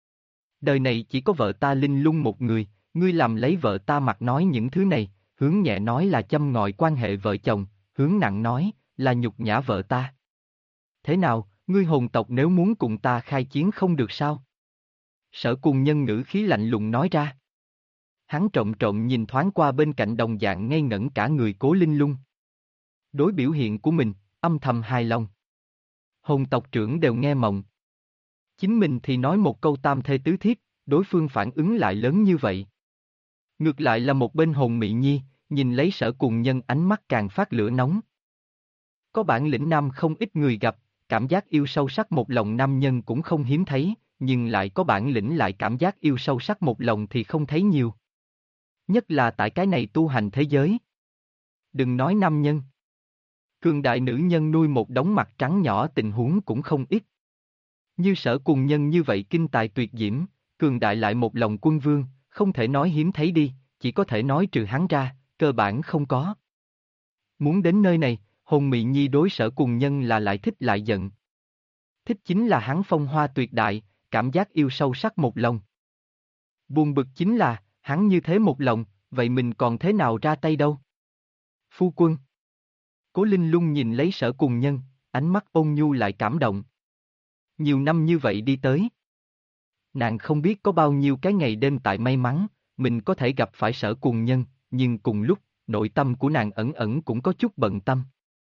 Đời này chỉ có vợ ta Linh Lung một người, ngươi làm lấy vợ ta mặt nói những thứ này, hướng nhẹ nói là châm ngòi quan hệ vợ chồng, hướng nặng nói là nhục nhã vợ ta. Thế nào, ngươi hồn tộc nếu muốn cùng ta khai chiến không được sao? Sở Cùng Nhân ngữ khí lạnh lùng nói ra. Hắn trộm trộm nhìn thoáng qua bên cạnh đồng dạng ngây ngẩn cả người Cố Linh Lung. Đối biểu hiện của mình, âm thầm hài lòng. Hồn tộc trưởng đều nghe mộng. Chính mình thì nói một câu tam thê tứ thiếp, đối phương phản ứng lại lớn như vậy. Ngược lại là một bên Hồng Mị Nhi, nhìn lấy Sở Cùng Nhân ánh mắt càng phát lửa nóng. Có bản lĩnh nam không ít người gặp, cảm giác yêu sâu sắc một lòng nam nhân cũng không hiếm thấy, nhưng lại có bản lĩnh lại cảm giác yêu sâu sắc một lòng thì không thấy nhiều. Nhất là tại cái này tu hành thế giới. Đừng nói nam nhân. Cường đại nữ nhân nuôi một đống mặt trắng nhỏ tình huống cũng không ít. Như Sở Cùng Nhân như vậy kinh tài tuyệt diễm, cường đại lại một lòng quân vương, không thể nói hiếm thấy đi, chỉ có thể nói trừ hắn ra, cơ bản không có. Muốn đến nơi này, Hồng Mị Nhi đối Sở Cùng Nhân là lại thích lại giận. Thích chính là hắn phong hoa tuyệt đại, cảm giác yêu sâu sắc một lòng. Buồn bực chính là, hắn như thế một lòng, vậy mình còn thế nào ra tay đâu? Phu quân. Cố Linh Lung nhìn lấy Sở Cùng Nhân, ánh mắt ôn nhu lại cảm động. Nhiều năm như vậy đi tới. Nàng không biết có bao nhiêu cái ngày đêm tại may mắn, mình có thể gặp phải Sở Cùng Nhân, nhưng cùng lúc, nội tâm của nàng ẩn ẩn cũng có chút bận tâm.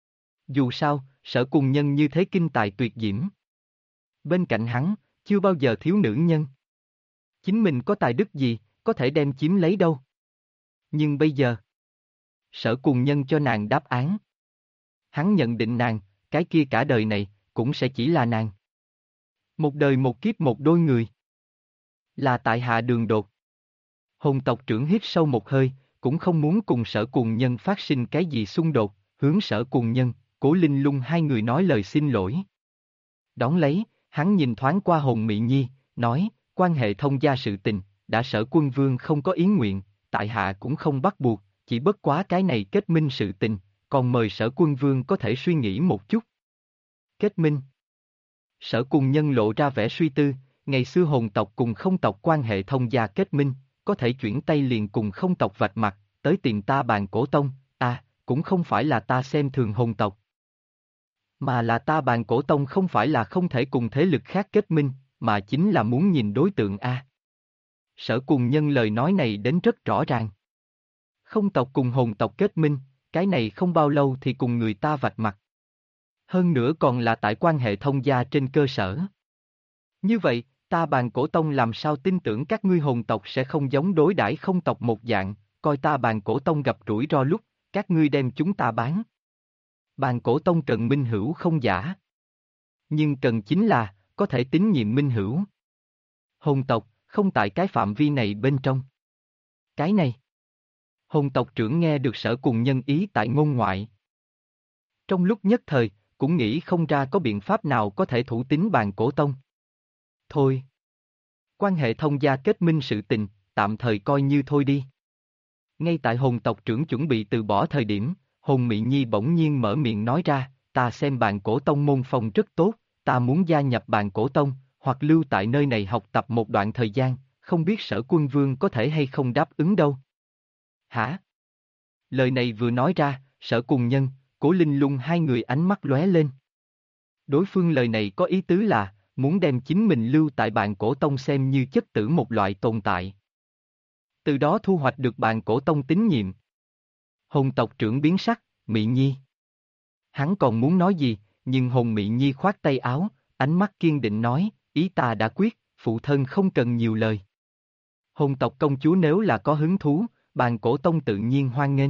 Dù sao, Sở Cùng Nhân như thế kinh tài tuyệt diễm. Bên cạnh hắn, chưa bao giờ thiếu nữ nhân. Chính mình có tài đức gì, có thể đem chiếm lấy đâu. Nhưng bây giờ, Sở Cùng Nhân cho nàng đáp án. Hắn nhận định nàng, cái kia cả đời này, cũng sẽ chỉ là nàng. Một đời một kiếp một đôi người. Là tại hạ Đường Đột. Hồn tộc trưởng hít sâu một hơi, cũng không muốn cùng Sở Cuồng Nhân phát sinh cái gì xung đột, hướng Sở Cuồng Nhân, Cố Linh Lung hai người nói lời xin lỗi. Đón lấy, hắn nhìn thoáng qua Hồn Mị Nhi, nói, quan hệ thông gia sự tình, đã Sở Quân Vương không có ý nguyện, tại hạ cũng không bắt buộc, chỉ bất quá cái này kết minh sự tình, còn mời Sở Quân Vương có thể suy nghĩ một chút. Kết minh. Sở Cuồng Nhân lộ ra vẻ suy tư, ngày xưa hồn tộc cùng không tộc quan hệ thông gia kết minh, có thể chuyển tay liền cùng không tộc vạch mặt, tới tìm ta bàn cổ tông, cũng không phải là ta xem thường hồn tộc. Mà là ta bàn cổ tông không phải là không thể cùng thế lực khác kết minh, mà chính là muốn nhìn đối tượng a. Sở Cuồng Nhân lời nói này đến rất rõ ràng. Không tộc cùng hồn tộc kết minh, cái này không bao lâu thì cùng người ta vạch mặt. Hơn nữa còn là tại quan hệ thông gia trên cơ sở. Như vậy, ta bàn cổ tông làm sao tin tưởng các ngươi hồn tộc sẽ không giống đối đãi không tộc một dạng, coi ta bàn cổ tông gặp rủi ro lúc, các ngươi đem chúng ta bán. Bàn cổ tông cần minh hữu không giả. Nhưng cần chính là, có thể tín nhiệm minh hữu. Hồn tộc, không tại cái phạm vi này bên trong. Cái này. Hồn tộc trưởng nghe được Sở Cuồng Nhân ý tại ngôn ngoại. Trong lúc nhất thời, cũng nghĩ không ra có biện pháp nào có thể thủ tín bàn cổ tông. Thôi. Quan hệ thông gia kết minh sự tình, tạm thời coi như thôi đi. Ngay tại hồn tộc trưởng chuẩn bị từ bỏ thời điểm, Hồn Mị Nhi bỗng nhiên mở miệng nói ra, ta xem bàn cổ tông môn phong rất tốt, ta muốn gia nhập bàn cổ tông, hoặc lưu tại nơi này học tập một đoạn thời gian, không biết Sở Quân Vương có thể hay không đáp ứng đâu. Hả? Lời này vừa nói ra, Sở Cuồng Nhân, Cố Linh Lung hai người ánh mắt lóe lên. Đối phương lời này có ý tứ là, muốn đem chính mình lưu tại bàn cổ tông xem như chất tử một loại tồn tại. Từ đó thu hoạch được bàn cổ tông tín nhiệm. Hồn tộc trưởng biến sắc, Mị Nhi. Hắn còn muốn nói gì, nhưng Hồn Mị Nhi khoát tay áo, ánh mắt kiên định nói, ý ta đã quyết, phụ thân không cần nhiều lời. Hồn tộc công chúa nếu là có hứng thú, bàn cổ tông tự nhiên hoan nghênh.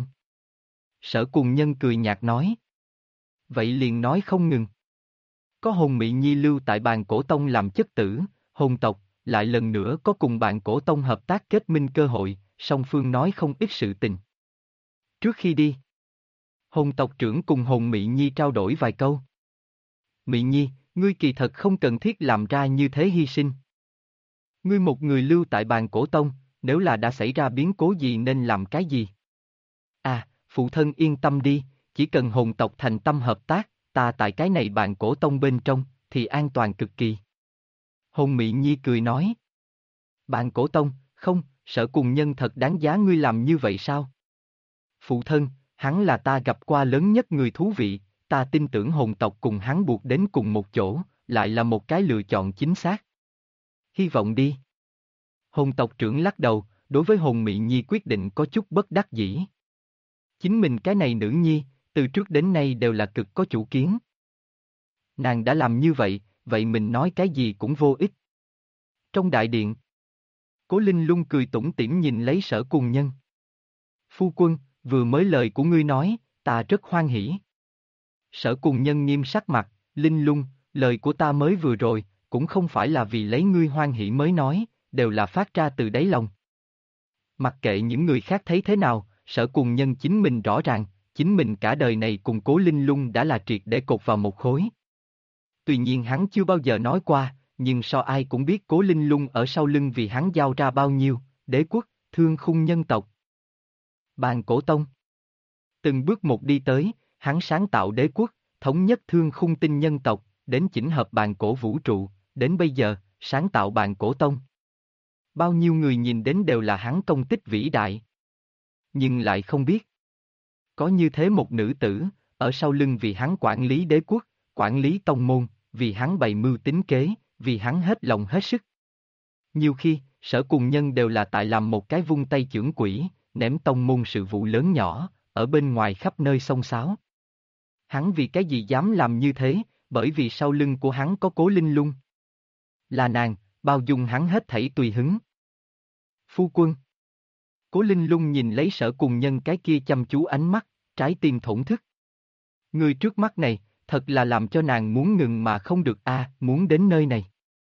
Sở Cuồng Nhân cười nhạt nói. Vậy liền nói không ngừng. Có Hồn Mị Nhi lưu tại bàn cổ tông làm chất tử, hồn tộc, lại lần nữa có cùng bàn cổ tông hợp tác kết minh cơ hội, song phương nói không ít sự tình. Trước khi đi, hồn tộc trưởng cùng Hồn Mị Nhi trao đổi vài câu. Mị Nhi, ngươi kỳ thật không cần thiết làm ra như thế hy sinh. Ngươi một người lưu tại bàn cổ tông, nếu là đã xảy ra biến cố gì nên làm cái gì? Phụ thân yên tâm đi, chỉ cần hồn tộc thành tâm hợp tác, ta tại cái này bàn cổ tông bên trong, thì an toàn cực kỳ. Hồn Mị Nhi cười nói. Bàn cổ tông, không, Sở Cuồng Nhân thật đáng giá ngươi làm như vậy sao? Phụ thân, hắn là ta gặp qua lớn nhất người thú vị, ta tin tưởng hồn tộc cùng hắn buộc đến cùng một chỗ, lại là một cái lựa chọn chính xác. Hy vọng đi. Hồn tộc trưởng lắc đầu, đối với Hồn Mị Nhi quyết định có chút bất đắc dĩ. Chính mình cái này nữ nhi, từ trước đến nay đều là cực có chủ kiến. Nàng đã làm như vậy, vậy mình nói cái gì cũng vô ích. Trong đại điện, Cố Linh Lung cười tủm tỉm nhìn lấy Sở Cuồng Nhân. Phu quân, vừa mới lời của ngươi nói, ta rất hoan hỉ. Sở Cuồng Nhân nghiêm sắc mặt, Linh Lung, lời của ta mới vừa rồi, cũng không phải là vì lấy ngươi hoan hỉ mới nói, đều là phát ra từ đáy lòng. Mặc kệ những người khác thấy thế nào, Sở Cuồng Nhân chính mình rõ ràng, chính mình cả đời này cùng Cố Linh Lung đã là triệt để cột vào một khối. Tuy nhiên hắn chưa bao giờ nói qua, nhưng so ai cũng biết Cố Linh Lung ở sau lưng vì hắn giao ra bao nhiêu, đế quốc, thương khung nhân tộc. Bàn cổ tông. Từng bước một đi tới, hắn sáng tạo đế quốc, thống nhất thương khung tinh nhân tộc, đến chỉnh hợp bàn cổ vũ trụ, đến bây giờ, sáng tạo bàn cổ tông. Bao nhiêu người nhìn đến đều là hắn công tích vĩ đại. Nhưng lại không biết. Có như thế một nữ tử, ở sau lưng vì hắn quản lý đế quốc, quản lý tông môn, vì hắn bày mưu tính kế, vì hắn hết lòng hết sức. Nhiều khi, Sở Cuồng Nhân đều là tại làm một cái vung tay chưởng quỷ, ném tông môn sự vụ lớn nhỏ, ở bên ngoài khắp nơi xông xáo. Hắn vì cái gì dám làm như thế, bởi vì sau lưng của hắn có Cố Linh Lung. Là nàng, bao dung hắn hết thảy tùy hứng. Phu quân. Cố Linh Lung nhìn lấy Sở Cuồng Nhân cái kia chăm chú ánh mắt, trái tim thổn thức. Người trước mắt này, thật là làm cho nàng muốn ngừng mà không được muốn đến nơi này.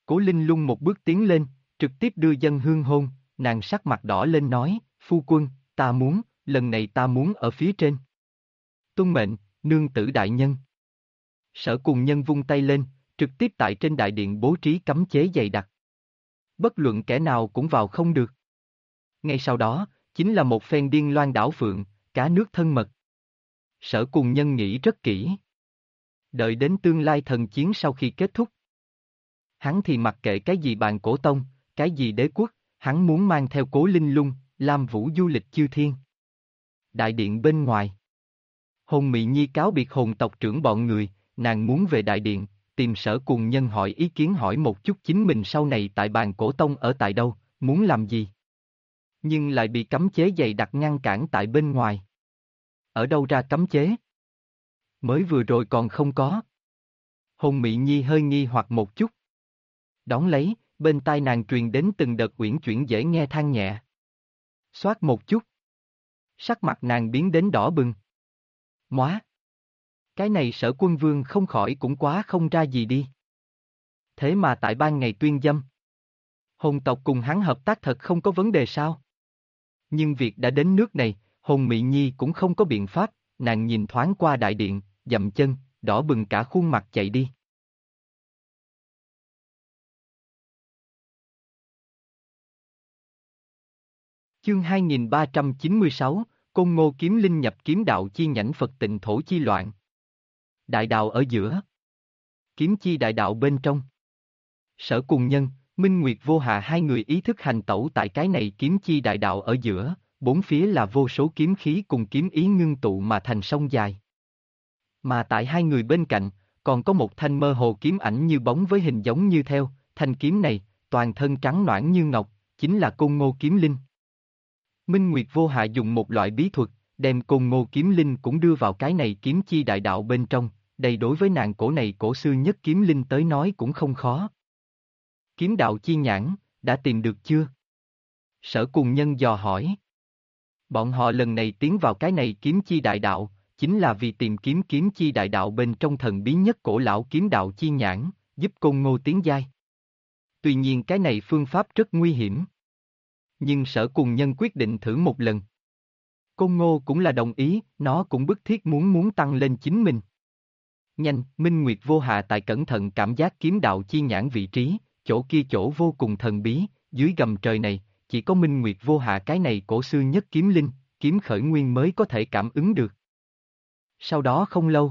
Cố Linh Lung một bước tiến lên, trực tiếp đưa dân hương hôn, nàng sắc mặt đỏ lên nói, phu quân, lần này ta muốn ở phía trên. Tuân mệnh, nương tử đại nhân. Sở Cùng Nhân vung tay lên, trực tiếp tại trên đại điện bố trí cấm chế dày đặc. Bất luận kẻ nào cũng vào không được. Ngay sau đó, chính là một phen điên loan đảo phượng, cá nước thân mật. Sở Cùng Nhân nghĩ rất kỹ. Đợi đến tương lai thần chiến sau khi kết thúc. Hắn thì mặc kệ cái gì bàn cổ tông, cái gì đế quốc, hắn muốn mang theo Cố Linh Lung, Lam Vũ du lịch chư thiên. Đại điện bên ngoài. Hồn Mị Nhi cáo biệt hồn tộc trưởng bọn người, nàng muốn về đại điện, tìm Sở Cùng Nhân hỏi ý kiến, hỏi một chút chính mình sau này tại bàn cổ tông ở tại đâu, muốn làm gì. Nhưng lại bị cấm chế dày đặc ngăn cản tại bên ngoài. Ở đâu ra cấm chế? Mới vừa rồi còn không có. Hồn Mị Nhi hơi nghi hoặc một chút. Đón lấy, bên tai nàng truyền đến từng đợt uyển chuyển dễ nghe than nhẹ. Xoát một chút. Sắc mặt nàng biến đến đỏ bừng. Móa! Cái này Sở Quân Vương không khỏi cũng quá không ra gì đi. Thế mà tại ban ngày tuyên dâm. Hồn tộc cùng hắn hợp tác thật không có vấn đề sao? Nhưng việc đã đến nước này, Hồn Mị Nhi cũng không có biện pháp, nàng nhìn thoáng qua đại điện, dậm chân, đỏ bừng cả khuôn mặt chạy đi. Chương 2396, Côn Ngô Kiếm Linh nhập kiếm đạo chi nhãnh Phật tịnh thổ chi loạn. Đại đạo ở giữa. Kiếm chi đại đạo bên trong. Sở Cùng Nhân, Minh Nguyệt Vô Hạ hai người ý thức hành tẩu tại cái này kiếm chi đại đạo ở giữa, bốn phía là vô số kiếm khí cùng kiếm ý ngưng tụ mà thành sông dài. Mà tại hai người bên cạnh, còn có một thanh mơ hồ kiếm ảnh như bóng với hình giống như theo, thanh kiếm này, toàn thân trắng nõn như ngọc, chính là Côn Ngô Kiếm Linh. Minh Nguyệt Vô Hạ dùng một loại bí thuật, đem Côn Ngô Kiếm Linh cũng đưa vào cái này kiếm chi đại đạo bên trong, đây đối với nàng cổ này cổ xưa nhất kiếm linh tới nói cũng không khó. Kiếm đạo chi nhãn, đã tìm được chưa? Sở Cùng Nhân dò hỏi. Bọn họ lần này tiến vào cái này kiếm chi đại đạo, chính là vì tìm kiếm kiếm chi đại đạo bên trong thần bí nhất cổ lão kiếm đạo chi nhãn, giúp Côn Ngô tiến giai. Tuy nhiên cái này phương pháp rất nguy hiểm. Nhưng Sở Cùng Nhân quyết định thử một lần. Côn Ngô cũng là đồng ý, nó cũng bức thiết muốn tăng lên chính mình. Nhanh, Minh Nguyệt Vô Hạ tại cẩn thận cảm giác kiếm đạo chi nhãn vị trí, chỗ kia chỗ vô cùng thần bí, dưới gầm trời này, chỉ có Minh Nguyệt Vô Hạ cái này cổ xưa nhất kiếm linh, kiếm khởi nguyên mới có thể cảm ứng được. Sau đó không lâu,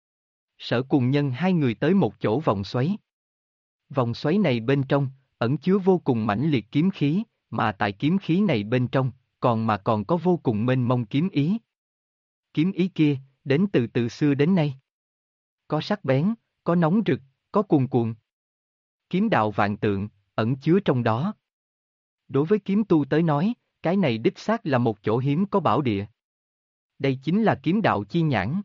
Sở Cùng Nhân hai người tới một chỗ vòng xoáy. Vòng xoáy này bên trong, ẩn chứa vô cùng mãnh liệt kiếm khí, mà tại kiếm khí này bên trong, còn có vô cùng mênh mông kiếm ý. Kiếm ý kia, đến từ xưa đến nay. Có sắc bén, có nóng rực, có cuồn cuộn. Kiếm đạo vạn tượng, ẩn chứa trong đó. Đối với kiếm tu tới nói, cái này đích xác là một chỗ hiếm có bảo địa. Đây chính là kiếm đạo chi nhãn.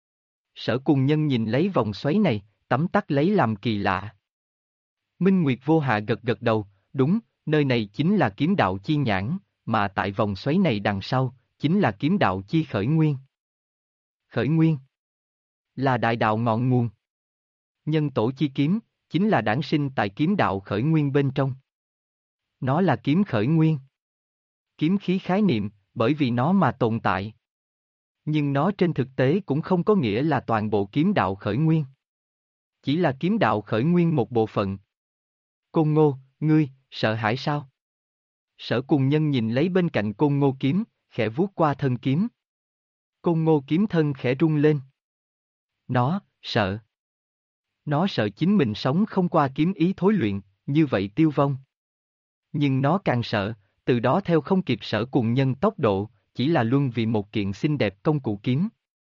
Sở Cùng Nhân nhìn lấy vòng xoáy này, tấm tắc lấy làm kỳ lạ. Minh Nguyệt Vô Hạ gật gật đầu, đúng, nơi này chính là kiếm đạo chi nhãn, mà tại vòng xoáy này đằng sau, chính là kiếm đạo chi khởi nguyên. Khởi nguyên là đại đạo ngọn nguồn. Nhân tổ chi kiếm, chính là đản sinh tại kiếm đạo khởi nguyên bên trong. Nó là kiếm khởi nguyên. Kiếm khí khái niệm, bởi vì nó mà tồn tại. Nhưng nó trên thực tế cũng không có nghĩa là toàn bộ kiếm đạo khởi nguyên. Chỉ là kiếm đạo khởi nguyên một bộ phận. Côn Ngô, ngươi, sợ hãi sao? Sở Cùng Nhân nhìn lấy bên cạnh Côn Ngô kiếm, khẽ vuốt qua thân kiếm. Côn Ngô kiếm thân khẽ rung lên. Nó, sợ. Nó sợ chính mình sống không qua kiếm ý thối luyện, như vậy tiêu vong. Nhưng nó càng sợ, từ đó theo không kịp Sở Cùng Nhân tốc độ, chỉ là luân vì một kiện xinh đẹp công cụ kiếm.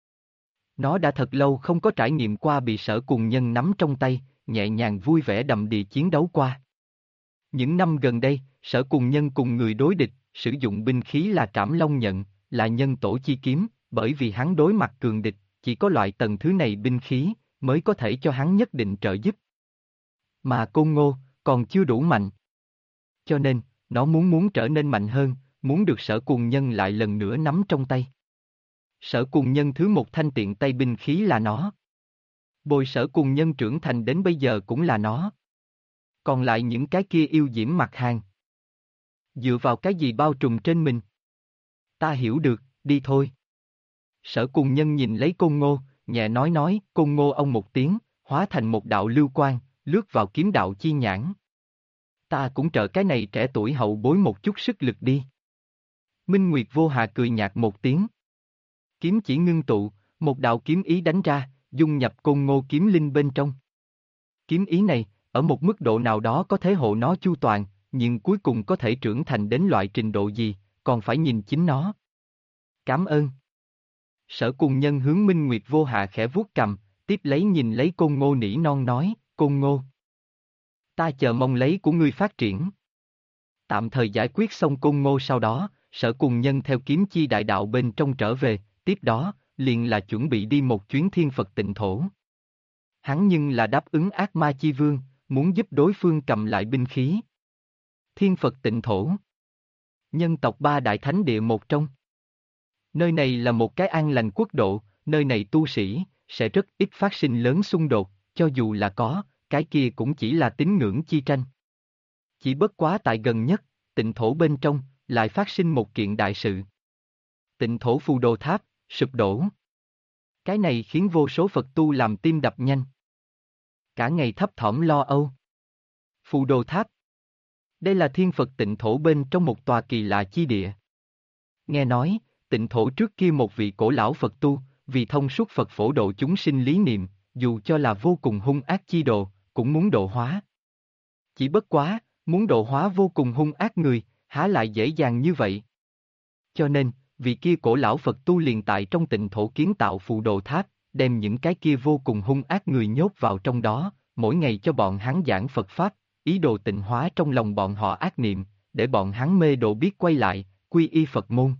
Nó đã thật lâu không có trải nghiệm qua bị Sở Cùng Nhân nắm trong tay, nhẹ nhàng vui vẻ đầm đìa chiến đấu qua. Những năm gần đây, Sở Cùng Nhân cùng người đối địch, sử dụng binh khí là Trảm Long Nhận, là nhân tổ chi kiếm, bởi vì hắn đối mặt cường địch, chỉ có loại tầng thứ này binh khí, mới có thể cho hắn nhất định trợ giúp. Mà Côn Ngô, còn chưa đủ mạnh. Cho nên, nó muốn trở nên mạnh hơn, muốn được Sở Cùng Nhân lại lần nữa nắm trong tay. Sở Cùng Nhân thứ một thanh tiện tay binh khí là nó. Bồi Sở Cùng Nhân trưởng thành đến bây giờ cũng là nó. Còn lại những cái kia yêu diễm mặt hàng. Dựa vào cái gì bao trùm trên mình? Ta hiểu được, đi thôi. Sở Cùng Nhân nhìn lấy Côn Ngô, nhẹ nói, Côn Ngô ông một tiếng, hóa thành một đạo lưu quang, lướt vào kiếm đạo chi nhãn. Ta cũng trợ cái này trẻ tuổi hậu bối một chút sức lực đi. Minh Nguyệt Vô Hà cười nhạt một tiếng. Kiếm chỉ ngưng tụ, một đạo kiếm ý đánh ra, dung nhập Côn Ngô kiếm linh bên trong. Kiếm ý này, ở một mức độ nào đó có thể hộ nó chu toàn, nhưng cuối cùng có thể trưởng thành đến loại trình độ gì, còn phải nhìn chính nó. Cảm ơn. Sở Cùng Nhân hướng Minh Nguyệt Vô Hà khẽ vuốt cầm, tiếp lấy nhìn lấy Côn Ngô nỉ non nói, Côn Ngô. Ta chờ mong lấy của ngươi phát triển. Tạm thời giải quyết xong Côn Ngô sau đó, Sở Cùng Nhân theo kiếm chi đại đạo bên trong trở về, tiếp đó, liền là chuẩn bị đi một chuyến thiên Phật tịnh thổ. Hắn nhưng là đáp ứng ác ma chi vương, muốn giúp đối phương cầm lại binh khí. Thiên Phật tịnh thổ. Nhân tộc ba đại thánh địa một trong. Nơi này là một cái an lành quốc độ, nơi này tu sĩ, sẽ rất ít phát sinh lớn xung đột, cho dù là có, cái kia cũng chỉ là tín ngưỡng chi tranh. Chỉ bất quá tại gần nhất, tịnh thổ bên trong, lại phát sinh một kiện đại sự. Tịnh thổ Phù Đồ Tháp, sụp đổ. Cái này khiến vô số Phật tu làm tim đập nhanh. Cả ngày thấp thỏm lo âu. Phù Đồ Tháp. Đây là thiên Phật tịnh thổ bên trong một tòa kỳ lạ chi địa. Nghe nói, tịnh thổ trước kia một vị cổ lão Phật tu, vì thông suốt Phật phổ độ chúng sinh lý niệm, dù cho là vô cùng hung ác chi đồ, cũng muốn độ hóa. Chỉ bất quá, muốn độ hóa vô cùng hung ác người, há lại dễ dàng như vậy. Cho nên, vị kia cổ lão Phật tu liền tại trong tịnh thổ kiến tạo Phù Đồ Tháp, đem những cái kia vô cùng hung ác người nhốt vào trong đó, mỗi ngày cho bọn hắn giảng Phật Pháp, ý đồ tịnh hóa trong lòng bọn họ ác niệm, để bọn hắn mê độ biết quay lại, quy y Phật môn.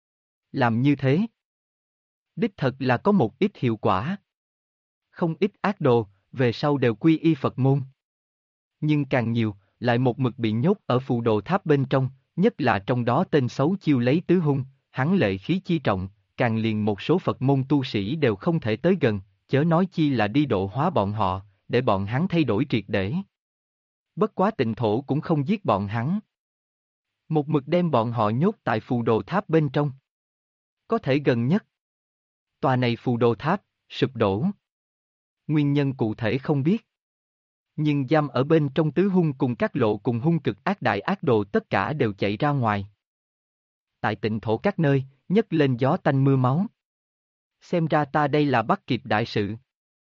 Làm như thế, đích thật là có một ít hiệu quả. Không ít ác đồ, về sau đều quy y Phật môn. Nhưng càng nhiều, lại một mực bị nhốt ở Phù Đồ Tháp bên trong, nhất là trong đó tên xấu chiêu lấy tứ hung, hắn lệ khí chi trọng, càng liền một số Phật môn tu sĩ đều không thể tới gần, chớ nói chi là đi độ hóa bọn họ, để bọn hắn thay đổi triệt để. Bất quá tịnh thổ cũng không giết bọn hắn. Một mực đem bọn họ nhốt tại Phù Đồ Tháp bên trong. Có thể gần nhất. Tòa này Phù Đồ Tháp, sụp đổ. Nguyên nhân cụ thể không biết. Nhưng giam ở bên trong tứ hung cùng các lộ cùng hung cực ác đại ác đồ tất cả đều chạy ra ngoài. Tại tịnh thổ các nơi, nhấc lên gió tanh mưa máu. Xem ra ta đây là bắt kịp đại sự.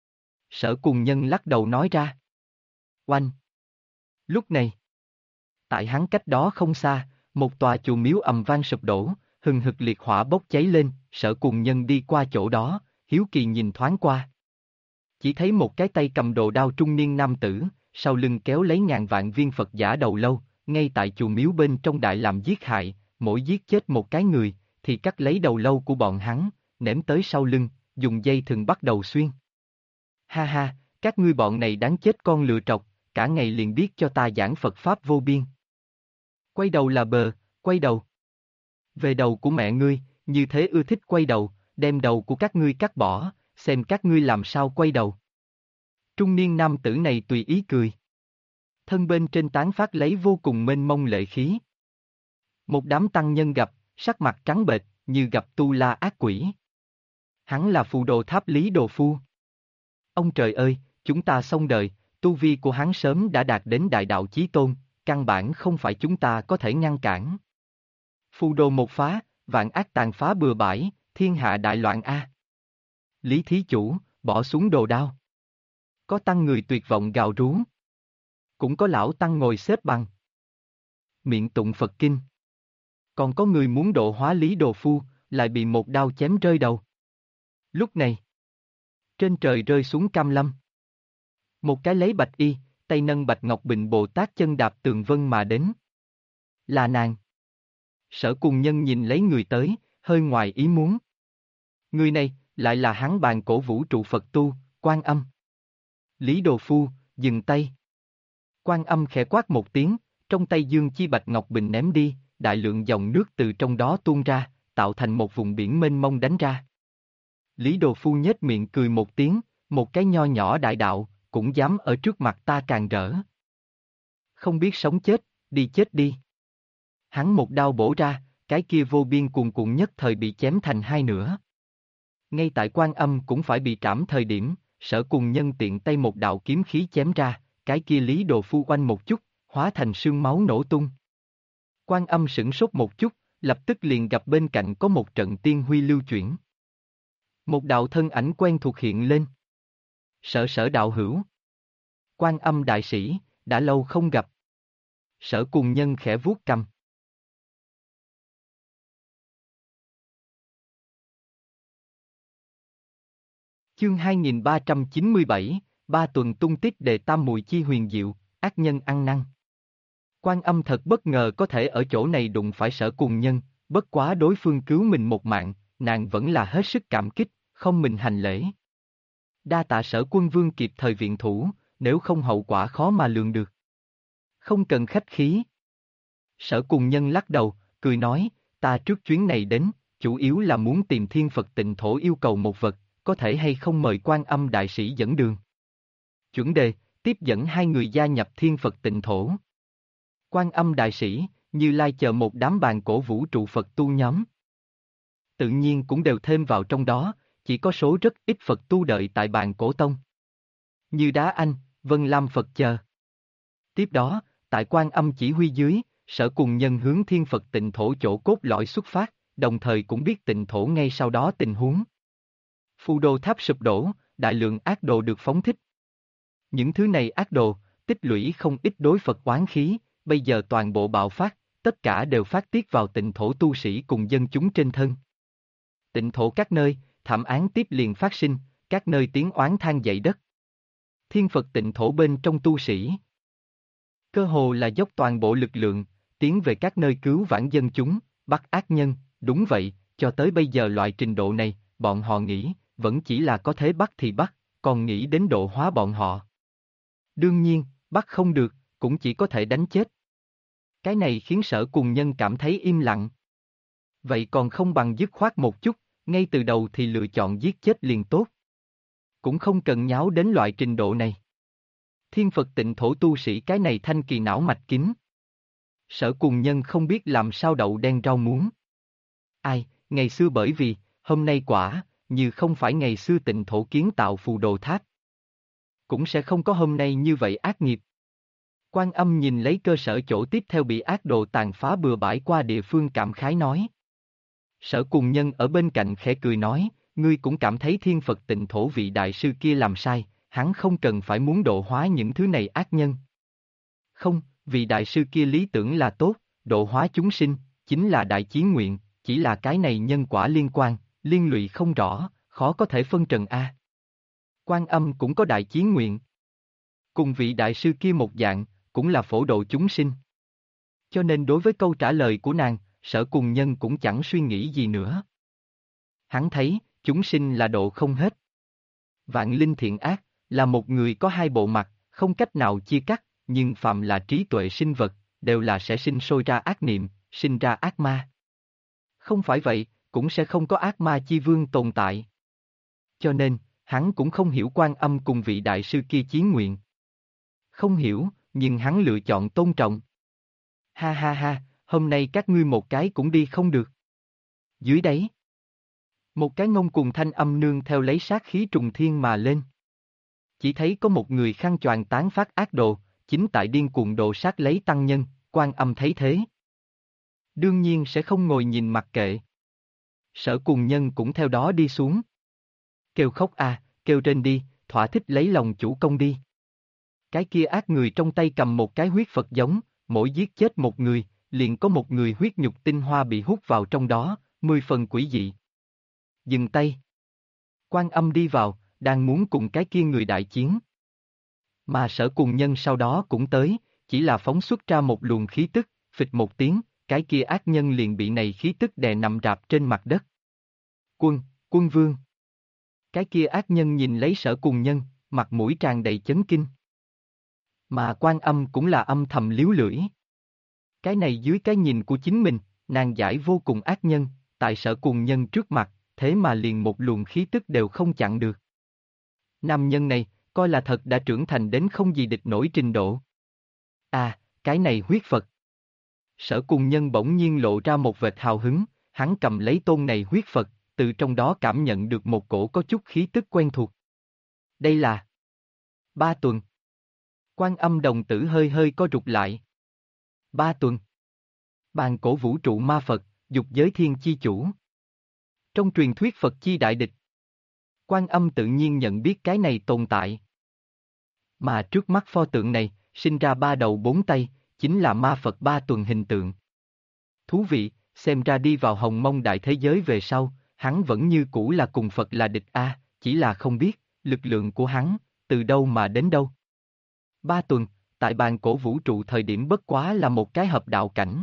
Sở Cùng Nhân lắc đầu nói ra. Oanh! Lúc này, tại hắn cách đó không xa, một tòa chùa miếu ầm vang sụp đổ, hừng hực liệt hỏa bốc cháy lên, Sở Cùng Nhân đi qua chỗ đó, hiếu kỳ nhìn thoáng qua. Chỉ thấy một cái tay cầm đồ đao trung niên nam tử, sau lưng kéo lấy ngàn vạn viên Phật giả đầu lâu, ngay tại chùa miếu bên trong đại làm giết hại, mỗi giết chết một cái người, thì cắt lấy đầu lâu của bọn hắn, ném tới sau lưng, dùng dây thừng bắt đầu xuyên. Ha ha, các ngươi bọn này đáng chết con lừa trọc, cả ngày liền biết cho ta giảng Phật Pháp vô biên. Quay đầu là bờ, quay đầu. Về đầu của mẹ ngươi, như thế ưa thích quay đầu, đem đầu của các ngươi cắt bỏ, xem các ngươi làm sao quay đầu. Trung niên nam tử này tùy ý cười. Thân bên trên tán phát lấy vô cùng mênh mông lệ khí. Một đám tăng nhân gặp, sắc mặt trắng bệch, như gặp tu la ác quỷ. Hắn là Phù Đồ Tháp Lý Đồ Phu. Ông trời ơi, chúng ta xong đời, tu vi của hắn sớm đã đạt đến đại đạo chí tôn, căn bản không phải chúng ta có thể ngăn cản. Phù đồ một phá, vạn ác tàn phá bừa bãi, thiên hạ đại loạn a. Lý thí chủ, bỏ xuống đồ đao. Có tăng người tuyệt vọng gào rú. Cũng có lão tăng ngồi xếp bằng. Miệng tụng Phật kinh. Còn có người muốn độ hóa Lý Đồ Phu, lại bị một đao chém rơi đầu. Lúc này, trên trời rơi xuống cam lâm. Một cái lấy bạch y, tay nâng bạch ngọc bình Bồ Tát chân đạp tường vân mà đến. Là nàng. Sở Cùng Nhân nhìn lấy người tới, hơi ngoài ý muốn. Người này, lại là hắn bàn cổ vũ trụ Phật tu, Quan Âm. Lý Đồ Phu, dừng tay. Quan Âm khẽ quát một tiếng, trong tay dương chi bạch ngọc bình ném đi, đại lượng dòng nước từ trong đó tuôn ra, tạo thành một vùng biển mênh mông đánh ra. Lý Đồ Phu nhếch miệng cười một tiếng, một cái nho nhỏ đại đạo, cũng dám ở trước mặt ta càn rỡ. Không biết sống chết, đi chết đi. Hắn một đao bổ ra, cái kia vô biên cuồn cuộn nhất thời bị chém thành hai nửa. Ngay tại Quan Âm cũng phải bị trảm thời điểm, Sở Cùng Nhân tiện tay một đạo kiếm khí chém ra, cái kia Lý Đồ Phu oanh một chút, hóa thành sương máu nổ tung. Quan Âm sửng sốt một chút, lập tức liền gặp bên cạnh có một trận tiên huy lưu chuyển. Một đạo thân ảnh quen thuộc hiện lên. Sở đạo hữu. Quan Âm đại sĩ, đã lâu không gặp. Sở Cùng Nhân khẽ vuốt cằm. Chương 2397, ba tuần tung tích đề tam mùi chi huyền diệu, ác nhân ăn năn. Quan Âm thật bất ngờ có thể ở chỗ này đụng phải Sở Cùng Nhân, bất quá đối phương cứu mình một mạng, nàng vẫn là hết sức cảm kích, không mình hành lễ. Đa tạ Sở Quân Vương kịp thời viện thủ, nếu không hậu quả khó mà lường được. Không cần khách khí. Sở Cùng Nhân lắc đầu, cười nói, ta trước chuyến này đến, chủ yếu là muốn tìm Thiên Phật Tịnh Thổ yêu cầu một vật, có thể hay không mời Quan Âm đại sĩ dẫn đường. Chuẩn đề, tiếp dẫn hai người gia nhập Thiên Phật Tịnh Thổ. Quan Âm đại sĩ, Như Lai chờ một đám bàn cổ vũ trụ Phật tu nhóm. Tự nhiên cũng đều thêm vào trong đó, chỉ có số rất ít Phật tu đợi tại bàn cổ tông. Như Đá Anh, Vân Lam Phật chờ. Tiếp đó, tại Quan Âm chỉ huy dưới, Sở Cùng Nhân hướng Thiên Phật Tịnh Thổ chỗ cốt lõi xuất phát, đồng thời cũng biết Tịnh Thổ ngay sau đó tình huống. Phù Đồ Tháp sụp đổ, đại lượng ác đồ được phóng thích. Những thứ này ác đồ, tích lũy không ít đối Phật oán khí, bây giờ toàn bộ bạo phát, tất cả đều phát tiết vào Tịnh Thổ tu sĩ cùng dân chúng trên thân. Tịnh Thổ các nơi, thảm án tiếp liền phát sinh, các nơi tiếng oán than dậy đất. Thiên Phật Tịnh Thổ bên trong tu sĩ cơ hồ là dốc toàn bộ lực lượng, tiến về các nơi cứu vãn dân chúng, bắt ác nhân, đúng vậy, cho tới bây giờ loại trình độ này, bọn họ nghĩ, vẫn chỉ là có thế bắt thì bắt, còn nghĩ đến độ hóa bọn họ. Đương nhiên, bắt không được, cũng chỉ có thể đánh chết. Cái này khiến Sở Cùng Nhân cảm thấy im lặng. Vậy còn không bằng dứt khoát một chút, ngay từ đầu thì lựa chọn giết chết liền tốt. Cũng không cần nháo đến loại trình độ này. Thiên Phật Tịnh Thổ tu sĩ cái này thanh kỳ não mạch kín. Sở Cùng Nhân không biết làm sao đậu đen rau muống. Ai, ngày xưa bởi vì, hôm nay quả, như không phải ngày xưa Tịnh Thổ kiến tạo Phù Đồ Tháp. Cũng sẽ không có hôm nay như vậy ác nghiệp. Quan Âm nhìn lấy cơ sở chỗ tiếp theo bị ác đồ tàn phá bừa bãi qua địa phương cảm khái nói. Sở Cùng Nhân ở bên cạnh khẽ cười nói, ngươi cũng cảm thấy Thiên Phật Tịnh Thổ vị đại sư kia làm sai, hắn không cần phải muốn độ hóa những thứ này ác nhân. Không, vị đại sư kia lý tưởng là tốt, độ hóa chúng sinh, chính là đại chí nguyện, chỉ là cái này nhân quả liên quan, liên lụy không rõ, khó có thể phân trần a. Quan Âm cũng có đại chí nguyện. Cùng vị đại sư kia một dạng, cũng là phổ độ chúng sinh. Cho nên đối với câu trả lời của nàng, Sở Cùng Nhân cũng chẳng suy nghĩ gì nữa. Hắn thấy, chúng sinh là độ không hết. Vạn linh thiện ác, là một người có hai bộ mặt, không cách nào chia cắt, nhưng phạm là trí tuệ sinh vật, đều là sẽ sinh sôi ra ác niệm, sinh ra ác ma. Không phải vậy, cũng sẽ không có ác ma chi vương tồn tại. Cho nên, hắn cũng không hiểu Quan Âm cùng vị đại sư kia chí nguyện. Không hiểu, nhưng hắn lựa chọn tôn trọng. Ha ha ha, hôm nay các ngươi một cái cũng đi không được. Dưới đấy, một cái ngông cuồng thanh âm nương theo lấy sát khí trùng thiên mà lên. Chỉ thấy có một người khăn choàng tán phát ác đồ, chính tại điên cuồng đồ sát lấy tăng nhân, Quan Âm thấy thế. Đương nhiên sẽ không ngồi nhìn mặc kệ. Sở Cùng Nhân cũng theo đó đi xuống. Kêu khóc à, kêu trên đi, thỏa thích lấy lòng chủ công đi. Cái kia ác người trong tay cầm một cái huyết Phật giống, mỗi giết chết một người, liền có một người huyết nhục tinh hoa bị hút vào trong đó, 10 phần quỷ dị. Dừng tay. Quan Âm đi vào, đang muốn cùng cái kia người đại chiến. Mà Sở Cùng Nhân sau đó cũng tới, chỉ là phóng xuất ra một luồng khí tức, phịch một tiếng, cái kia ác nhân liền bị này khí tức đè nằm rạp trên mặt đất. Quân vương. Cái kia ác nhân nhìn lấy Sở Cùng Nhân, mặt mũi tràn đầy chấn kinh. Mà Quan Âm cũng là âm thầm liếu lưỡi. Cái này dưới cái nhìn của chính mình, nàng giải vô cùng ác nhân, tại Sở Cùng Nhân trước mặt, thế mà liền một luồng khí tức đều không chặn được. Nam nhân này, coi là thật đã trưởng thành đến không gì địch nổi trình độ. À, cái này huyết Phật. Sở Cùng Nhân bỗng nhiên lộ ra một vệt hào hứng, hắn cầm lấy tôn này huyết Phật, từ trong đó cảm nhận được một cổ có chút khí tức quen thuộc. Đây là Ba Tuần. Quan Âm đồng tử hơi hơi co rụt lại. Ba Tuần. Bàn cổ vũ trụ ma Phật, dục giới thiên chi chủ. Trong truyền thuyết Phật chi đại địch. Quan Âm tự nhiên nhận biết cái này tồn tại. Mà trước mắt pho tượng này, sinh ra ba đầu bốn tay, chính là ma Phật Ba Tuần hình tượng. Thú vị, xem ra đi vào hồng mông đại thế giới về sau, hắn vẫn như cũ là cùng Phật là địch a, chỉ là không biết, lực lượng của hắn, từ đâu mà đến đâu. Ba Tuần, tại bàn cổ vũ trụ thời điểm bất quá là một cái hợp đạo cảnh.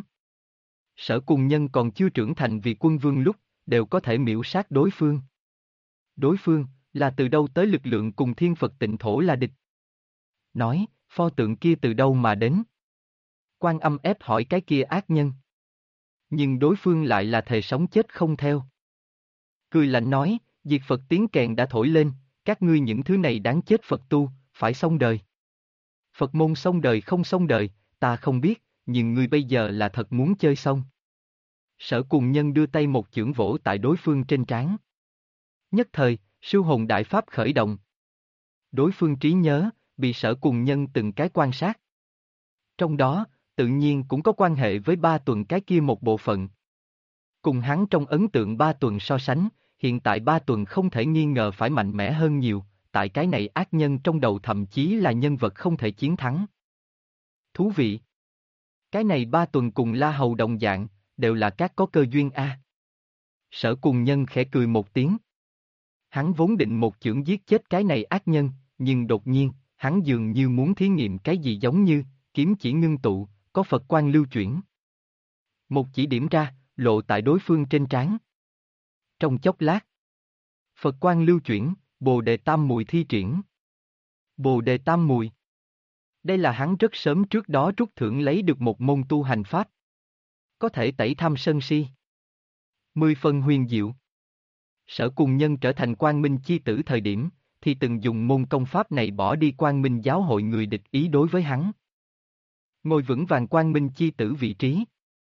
Sở Cùng Nhân còn chưa trưởng thành vì quân vương lúc, đều có thể miễu sát đối phương. Đối phương, là từ đâu tới lực lượng cùng thiên Phật tịnh thổ là địch? Nói, pho tượng kia từ đâu mà đến? Quan Âm ép hỏi cái kia ác nhân. Nhưng đối phương lại là thề sống chết không theo. Cười lạnh nói, diệt Phật tiếng kèn đã thổi lên, các ngươi những thứ này đáng chết Phật tu, phải xong đời. Phật môn xong đời không xong đời, ta không biết, nhưng ngươi bây giờ là thật muốn chơi xong. Sở Cùng Nhân đưa tay một chưởng vỗ tại đối phương trên trán. Nhất thời, siêu hồn đại pháp khởi động. Đối phương trí nhớ, bị Sở Cùng Nhân từng cái quan sát. Trong đó, tự nhiên cũng có quan hệ với Ba Tuần cái kia một bộ phận. Cùng hắn trong ấn tượng Ba Tuần so sánh, hiện tại Ba Tuần không thể nghi ngờ phải mạnh mẽ hơn nhiều, tại cái này ác nhân trong đầu thậm chí là nhân vật không thể chiến thắng. Thú vị. Cái này Ba Tuần cùng La Hầu đồng dạng, đều là các có cơ duyên a. Sở Cùng Nhân khẽ cười một tiếng. Hắn vốn định một chưởng giết chết cái này ác nhân, nhưng đột nhiên, hắn dường như muốn thí nghiệm cái gì giống như, kiếm chỉ ngưng tụ, có Phật quang lưu chuyển. Một chỉ điểm ra, lộ tại đối phương trên trán. Trong chốc lát, Phật quang lưu chuyển, Bồ Đề Tam Mùi thi triển. Bồ Đề Tam Mùi. Đây là hắn rất sớm trước đó rút thưởng lấy được một môn tu hành pháp. Có thể tẩy tham sân si. 10 phần huyền diệu. Sở Cùng Nhân trở thành Quang Minh chi tử thời điểm, thì từng dùng môn công pháp này bỏ đi Quang Minh giáo hội người địch ý đối với hắn. Ngồi vững vàng Quang Minh chi tử vị trí.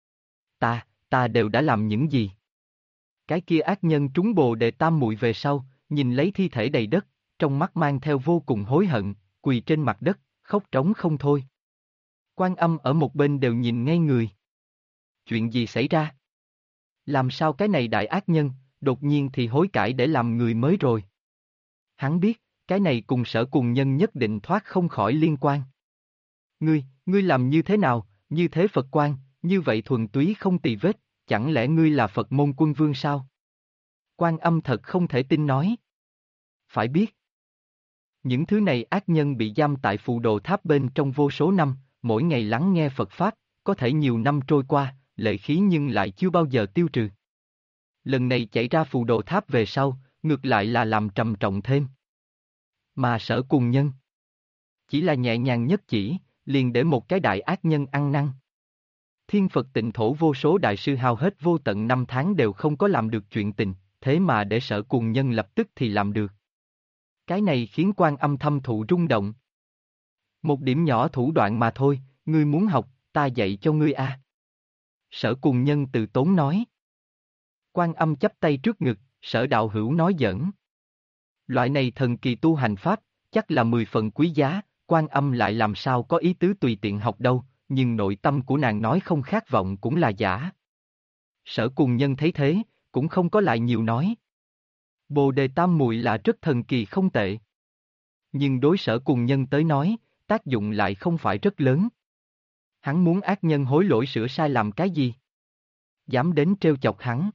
Ta đều đã làm những gì? Cái kia ác nhân trúng Bồ Đề Tam Muội về sau, nhìn lấy thi thể đầy đất, trong mắt mang theo vô cùng hối hận, quỳ trên mặt đất, khóc trống không thôi. Quan Âm ở một bên đều nhìn ngay người. Chuyện gì xảy ra? Làm sao cái này đại ác nhân, đột nhiên thì hối cải để làm người mới rồi? Hắn biết, cái này cùng Sở Cùng Nhân nhất định thoát không khỏi liên quan. Ngươi làm như thế nào, như thế Phật quan, như vậy thuần túy không tì vết, chẳng lẽ ngươi là Phật môn quân vương sao? Quan Âm thật không thể tin nói. Phải biết, những thứ này ác nhân bị giam tại phù đồ tháp bên trong vô số năm, mỗi ngày lắng nghe Phật Pháp, có thể nhiều năm trôi qua, lệ khí nhưng lại chưa bao giờ tiêu trừ. Lần này chạy ra phù đồ tháp về sau, ngược lại là làm trầm trọng thêm. Mà Sở Cùng Nhân chỉ là nhẹ nhàng nhất chỉ, liền để một cái đại ác nhân ăn năn. Thiên Phật tịnh thổ vô số đại sư hao hết vô tận năm tháng đều không có làm được chuyện tình, thế mà để Sở Cùng Nhân lập tức thì làm được. Cái này khiến Quan Âm thâm thụ rung động. Một điểm nhỏ thủ đoạn mà thôi, ngươi muốn học, ta dạy cho ngươi a. Sở Cùng Nhân từ tốn nói. Quan Âm chắp tay trước ngực, Sở đạo hữu nói giỡn. Loại này thần kỳ tu hành pháp, chắc là 10 phần quý giá, Quan Âm lại làm sao có ý tứ tùy tiện học đâu, nhưng nội tâm của nàng nói không khát vọng cũng là giả. Sở Cùng Nhân thấy thế, cũng không có lại nhiều nói. Bồ Đề Tam Muội là rất thần kỳ không tệ. Nhưng đối Sở Cùng Nhân tới nói, tác dụng lại không phải rất lớn. Hắn muốn ác nhân hối lỗi sửa sai làm cái gì? Dám đến trêu chọc hắn.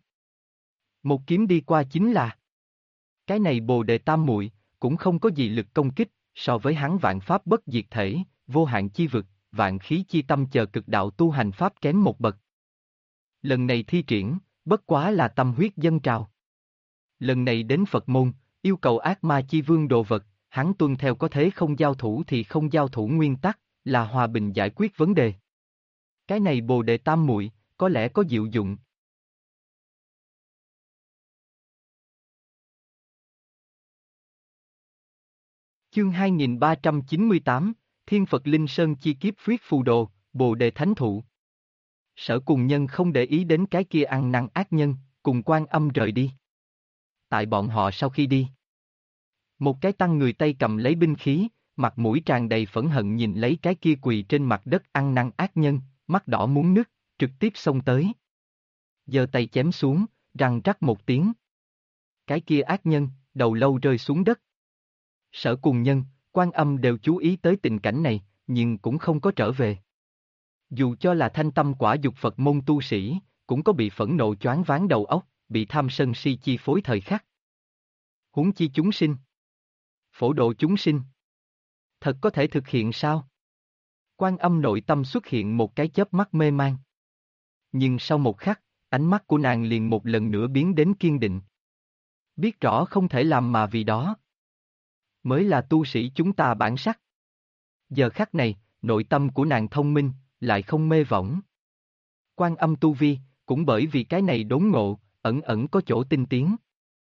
Một kiếm đi qua chính là. Cái này Bồ Đề Tam Muội cũng không có gì lực công kích, so với hắn vạn pháp bất diệt thể, vô hạn chi vực, vạn khí chi tâm chờ cực đạo tu hành pháp kém một bậc. Lần này thi triển, bất quá là tâm huyết dâng trào. Lần này đến Phật môn, yêu cầu ác ma chi vương đồ vật, hắn tuân theo có thế không giao thủ thì không giao thủ nguyên tắc, là hòa bình giải quyết vấn đề. Cái này Bồ Đề Tam Muội có lẽ có diệu dụng. Chương 2398, Thiên Phật Linh Sơn chi kiếp Phuyết Phù Đồ, Bồ đề thánh thụ. Sở Cùng Nhân không để ý đến cái kia ăn năn ác nhân, cùng Quan Âm rời đi. Tại bọn họ sau khi đi, một cái tăng người tay cầm lấy binh khí, mặt mũi tràn đầy phẫn hận nhìn lấy cái kia quỳ trên mặt đất ăn năn ác nhân, mắt đỏ muốn nứt, trực tiếp xông tới. Giơ tay chém xuống, răng rắc một tiếng. Cái kia ác nhân, đầu lâu rơi xuống đất. Sở Cùng Nhân, Quan Âm đều chú ý tới tình cảnh này, nhưng cũng không có trở về. Dù cho là thanh tâm quả dục Phật môn tu sĩ, cũng có bị phẫn nộ choáng váng đầu óc, bị tham sân si chi phối thời khắc. Huống chi chúng sinh. Phổ độ chúng sinh. Thật có thể thực hiện sao? Quan Âm nội tâm xuất hiện một cái chớp mắt mê man. Nhưng sau một khắc, ánh mắt của nàng liền một lần nữa biến đến kiên định. Biết rõ không thể làm mà vì đó. Mới là tu sĩ chúng ta bản sắc. Giờ khắc này, nội tâm của nàng thông minh, lại không mê võng. Quan Âm tu vi, cũng bởi vì cái này đốn ngộ, ẩn ẩn có chỗ tinh tiến.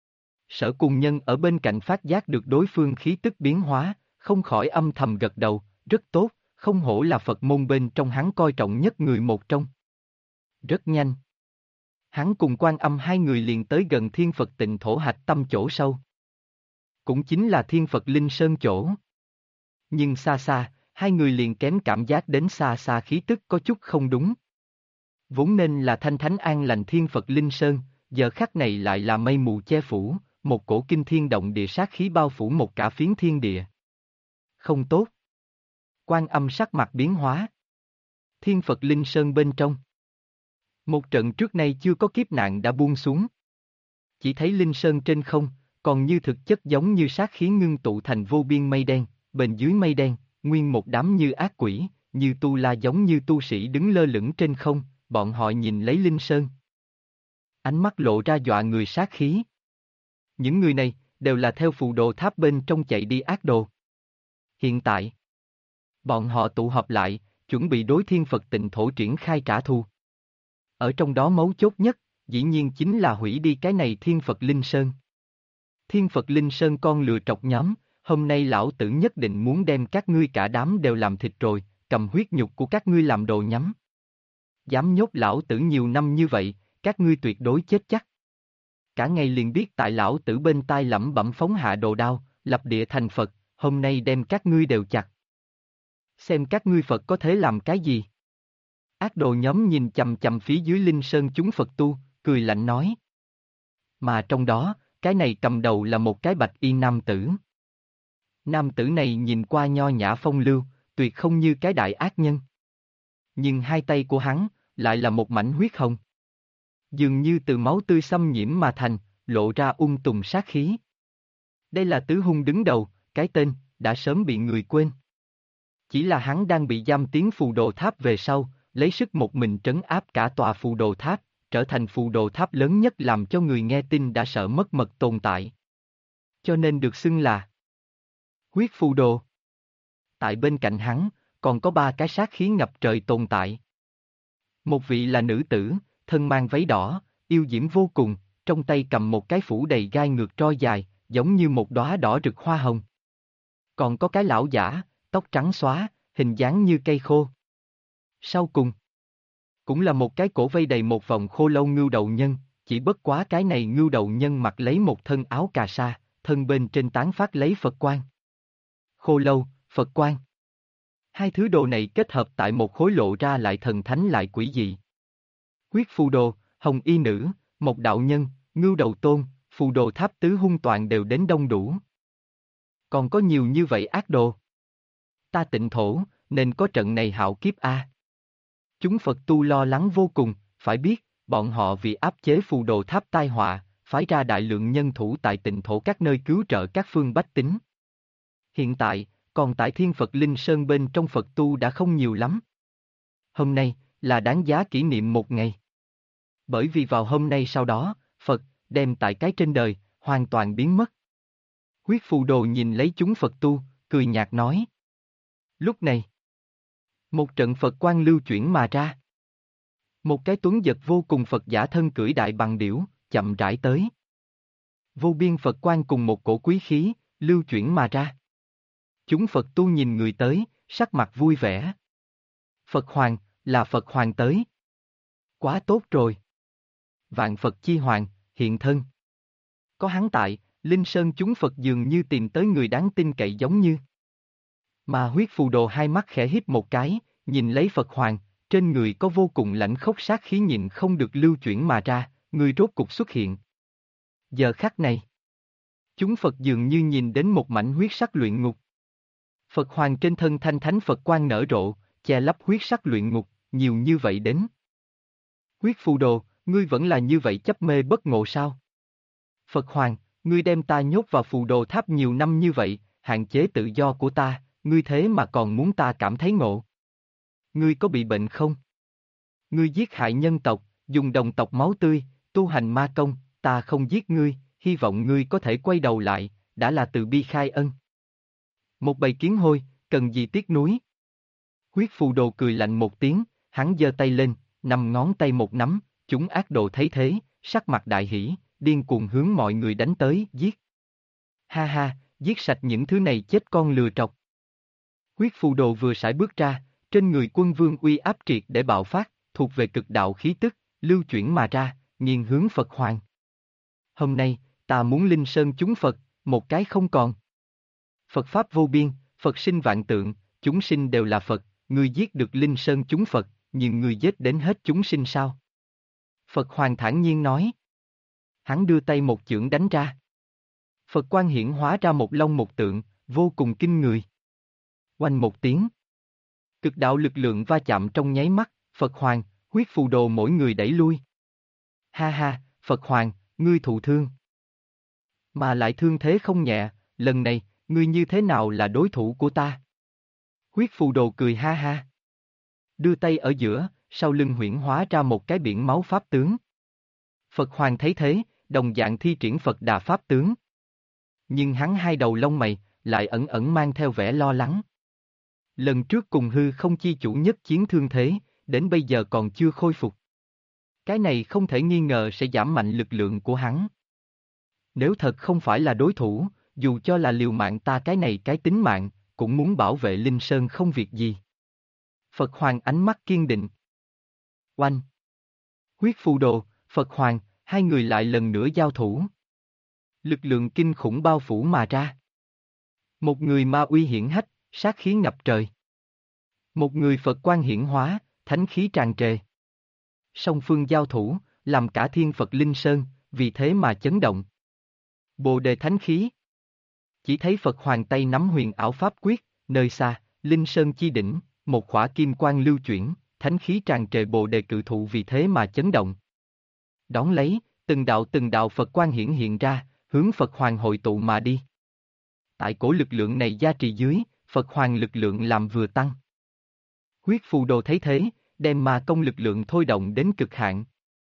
Sở Cùng Nhân ở bên cạnh phát giác được đối phương khí tức biến hóa, không khỏi âm thầm gật đầu, rất tốt, không hổ là Phật môn bên trong hắn coi trọng nhất người một trong. Rất nhanh. Hắn cùng Quan Âm hai người liền tới gần Thiên Phật Tịnh Thổ hạch tâm chỗ sâu. Cũng chính là Thiên Phật Linh Sơn chỗ. Nhưng xa xa, hai người liền kém cảm giác đến xa xa khí tức có chút không đúng. Vốn nên là thanh thánh an lành Thiên Phật Linh Sơn, giờ khắc này lại là mây mù che phủ, một cổ kinh thiên động địa sát khí bao phủ một cả phiến thiên địa. Không tốt. Quan Âm sắc mặt biến hóa. Thiên Phật Linh Sơn bên trong. Một trận trước nay chưa có kiếp nạn đã buông xuống. Chỉ thấy Linh Sơn trên không, còn như thực chất giống như sát khí ngưng tụ thành vô biên mây đen, bên dưới mây đen, nguyên một đám như ác quỷ, như tu la giống như tu sĩ đứng lơ lửng trên không, bọn họ nhìn lấy Linh Sơn. Ánh mắt lộ ra dọa người sát khí. Những người này, đều là theo phù đồ tháp bên trong chạy đi ác đồ. Hiện tại, bọn họ tụ họp lại, chuẩn bị đối Thiên Phật Tịnh Thổ triển khai trả thù. Ở trong đó mấu chốt nhất, dĩ nhiên chính là hủy đi cái này Thiên Phật Linh Sơn. Thiên Phật Linh Sơn con lừa trọc nhóm, hôm nay lão tử nhất định muốn đem các ngươi cả đám đều làm thịt rồi, cầm huyết nhục của các ngươi làm đồ nhắm. Dám nhốt lão tử nhiều năm như vậy, các ngươi tuyệt đối chết chắc. Cả ngày liền biết tại lão tử bên tai lẩm bẩm phóng hạ đồ đao, lập địa thành Phật, hôm nay đem các ngươi đều chặt. Xem các ngươi Phật có thể làm cái gì? Ác đồ nhóm nhìn chầm chầm phía dưới Linh Sơn chúng Phật tu, cười lạnh nói. Mà trong đó, cái này cầm đầu là một cái bạch y nam tử. Nam tử này nhìn qua nho nhã phong lưu, tuyệt không như cái đại ác nhân. Nhưng hai tay của hắn, lại là một mảnh huyết hồng. Dường như từ máu tươi xâm nhiễm mà thành, lộ ra tùng sát khí. Đây là tứ hung đứng đầu, cái tên, đã sớm bị người quên. Chỉ là hắn đang bị giam tiến phù đồ tháp về sau, lấy sức một mình trấn áp cả tòa phù đồ tháp, trở thành phù đồ tháp lớn nhất làm cho người nghe tin đã sợ mất mật tồn tại. Cho nên được xưng là huyết phù đồ. Tại bên cạnh hắn, còn có ba cái sát khí ngập trời tồn tại. Một vị là nữ tử, thân mang váy đỏ, yêu diễm vô cùng, trong tay cầm một cái phủ đầy gai ngược roi dài, giống như một đóa đỏ rực hoa hồng. Còn có cái lão giả, tóc trắng xóa, hình dáng như cây khô. Sau cùng, cũng là một cái cổ vây đầy một vòng khô lâu ngưu đầu nhân, chỉ bất quá cái này ngưu đầu nhân mặc lấy một thân áo cà sa, thân bên trên tán phát lấy Phật quang. Khô lâu, Phật quang. Hai thứ đồ này kết hợp tại một khối lộ ra lại thần thánh lại quỷ dị. Huyết phù đồ, hồng y nữ, một đạo nhân, ngưu đầu tôn, phù đồ tháp tứ hung toàn đều đến đông đủ. Còn có nhiều như vậy ác đồ. Ta Tịnh Thổ, nên có trận này hạo kiếp a. Chúng Phật tu lo lắng vô cùng, phải biết, bọn họ vì áp chế phù đồ tháp tai họa, phái ra đại lượng nhân thủ tại Tịnh Thổ các nơi cứu trợ các phương bách tính. Hiện tại, còn tại Thiên Phật Linh Sơn bên trong Phật tu đã không nhiều lắm. Hôm nay, là đáng giá kỷ niệm một ngày. Bởi vì vào hôm nay sau đó, Phật, đem tại cái trên đời, hoàn toàn biến mất. Huyết phù đồ nhìn lấy chúng Phật tu, cười nhạt nói. Lúc này, một trận Phật quang lưu chuyển mà ra. Một cái tuấn giật vô cùng Phật giả thân cưỡi đại bằng điểu, chậm rãi tới. Vô biên Phật quang cùng một cổ quý khí, lưu chuyển mà ra. Chúng Phật tu nhìn người tới, sắc mặt vui vẻ. Phật Hoàng, là Phật Hoàng tới. Quá tốt rồi. Vạn Phật Chi Hoàng, hiện thân. Có hắn tại, Linh Sơn chúng Phật dường như tìm tới người đáng tin cậy giống như. Mà huyết phù đồ hai mắt khẽ híp một cái, nhìn lấy Phật Hoàng, trên người có vô cùng lãnh khốc sát khí nhịn không được lưu chuyển mà ra, người rốt cục xuất hiện. Giờ khắc này, chúng Phật dường như nhìn đến một mảnh huyết sắc luyện ngục. Phật Hoàng trên thân thanh thánh Phật quang nở rộ, che lấp huyết sắc luyện ngục, nhiều như vậy đến. Huyết phù đồ, ngươi vẫn là như vậy chấp mê bất ngộ sao? Phật Hoàng, ngươi đem ta nhốt vào phù đồ tháp nhiều năm như vậy, hạn chế tự do của ta, ngươi thế mà còn muốn ta cảm thấy ngộ. Ngươi có bị bệnh không? Ngươi giết hại nhân tộc, dùng đồng tộc máu tươi, tu hành ma công, ta không giết ngươi, hy vọng ngươi có thể quay đầu lại, đã là từ bi khai ân. Một bầy kiến hôi, cần gì tiếc nuối? Huyết phù đồ cười lạnh một tiếng, hắn giơ tay lên, 5 ngón tay một nắm, chúng ác đồ thấy thế, sắc mặt đại hỉ, điên cuồng hướng mọi người đánh tới, giết. Ha ha, giết sạch những thứ này chết con lừa trọc. Huyết phù đồ vừa sải bước ra, trên người quân vương uy áp triệt để bạo phát, thuộc về cực đạo khí tức, lưu chuyển mà ra, nghiêng hướng Phật Hoàng. Hôm nay, ta muốn Linh Sơn chúng Phật, một cái không còn. Phật Pháp vô biên, Phật sinh vạn tượng, chúng sinh đều là Phật, ngươi giết được Linh Sơn chúng Phật, nhưng ngươi giết đến hết chúng sinh sao? Phật Hoàng thản nhiên nói. Hắn đưa tay một chưởng đánh ra. Phật quang hiển hóa ra một long một tượng, vô cùng kinh người. Oanh một tiếng. Cực đạo lực lượng va chạm trong nháy mắt, Phật Hoàng, huyết phù đồ mỗi người đẩy lui. Ha ha, Phật Hoàng, ngươi thụ thương. Mà lại thương thế không nhẹ, lần này, ngươi như thế nào là đối thủ của ta? Huyết phù đồ cười ha ha. Đưa tay ở giữa, sau lưng huyễn hóa ra một cái biển máu pháp tướng. Phật Hoàng thấy thế, đồng dạng thi triển Phật Đà pháp tướng. Nhưng hắn hai đầu lông mày, lại ẩn ẩn mang theo vẻ lo lắng. Lần trước cùng hư không chi chủ nhất chiến thương thế, đến bây giờ còn chưa khôi phục. Cái này không thể nghi ngờ sẽ giảm mạnh lực lượng của hắn. Nếu thật không phải là đối thủ, dù cho là liều mạng ta cái này cái tính mạng, cũng muốn bảo vệ Linh Sơn không việc gì. Phật Hoàng ánh mắt kiên định. Oanh! Huyết phù đồ, Phật Hoàng, hai người lại lần nữa giao thủ. Lực lượng kinh khủng bao phủ mà ra. Một người ma uy hiển hách, sát khí ngập trời. Một người Phật quang hiển hóa, thánh khí tràn trề. Song phương giao thủ, làm cả thiên Phật Linh Sơn, vì thế mà chấn động. Bồ đề thánh khí. Chỉ thấy Phật Hoàng tay nắm huyền ảo pháp quyết, nơi xa, Linh Sơn chi đỉnh, một khỏa kim quang lưu chuyển, thánh khí tràn trề bồ đề cự thụ vì thế mà chấn động. Đón lấy, từng đạo Phật quang hiển hiện ra, hướng Phật Hoàng hội tụ mà đi. Tại cổ lực lượng này gia trì dưới, Phật Hoàng lực lượng làm vừa tăng. Huyết phù đồ thấy thế, đem ma công lực lượng thôi động đến cực hạn.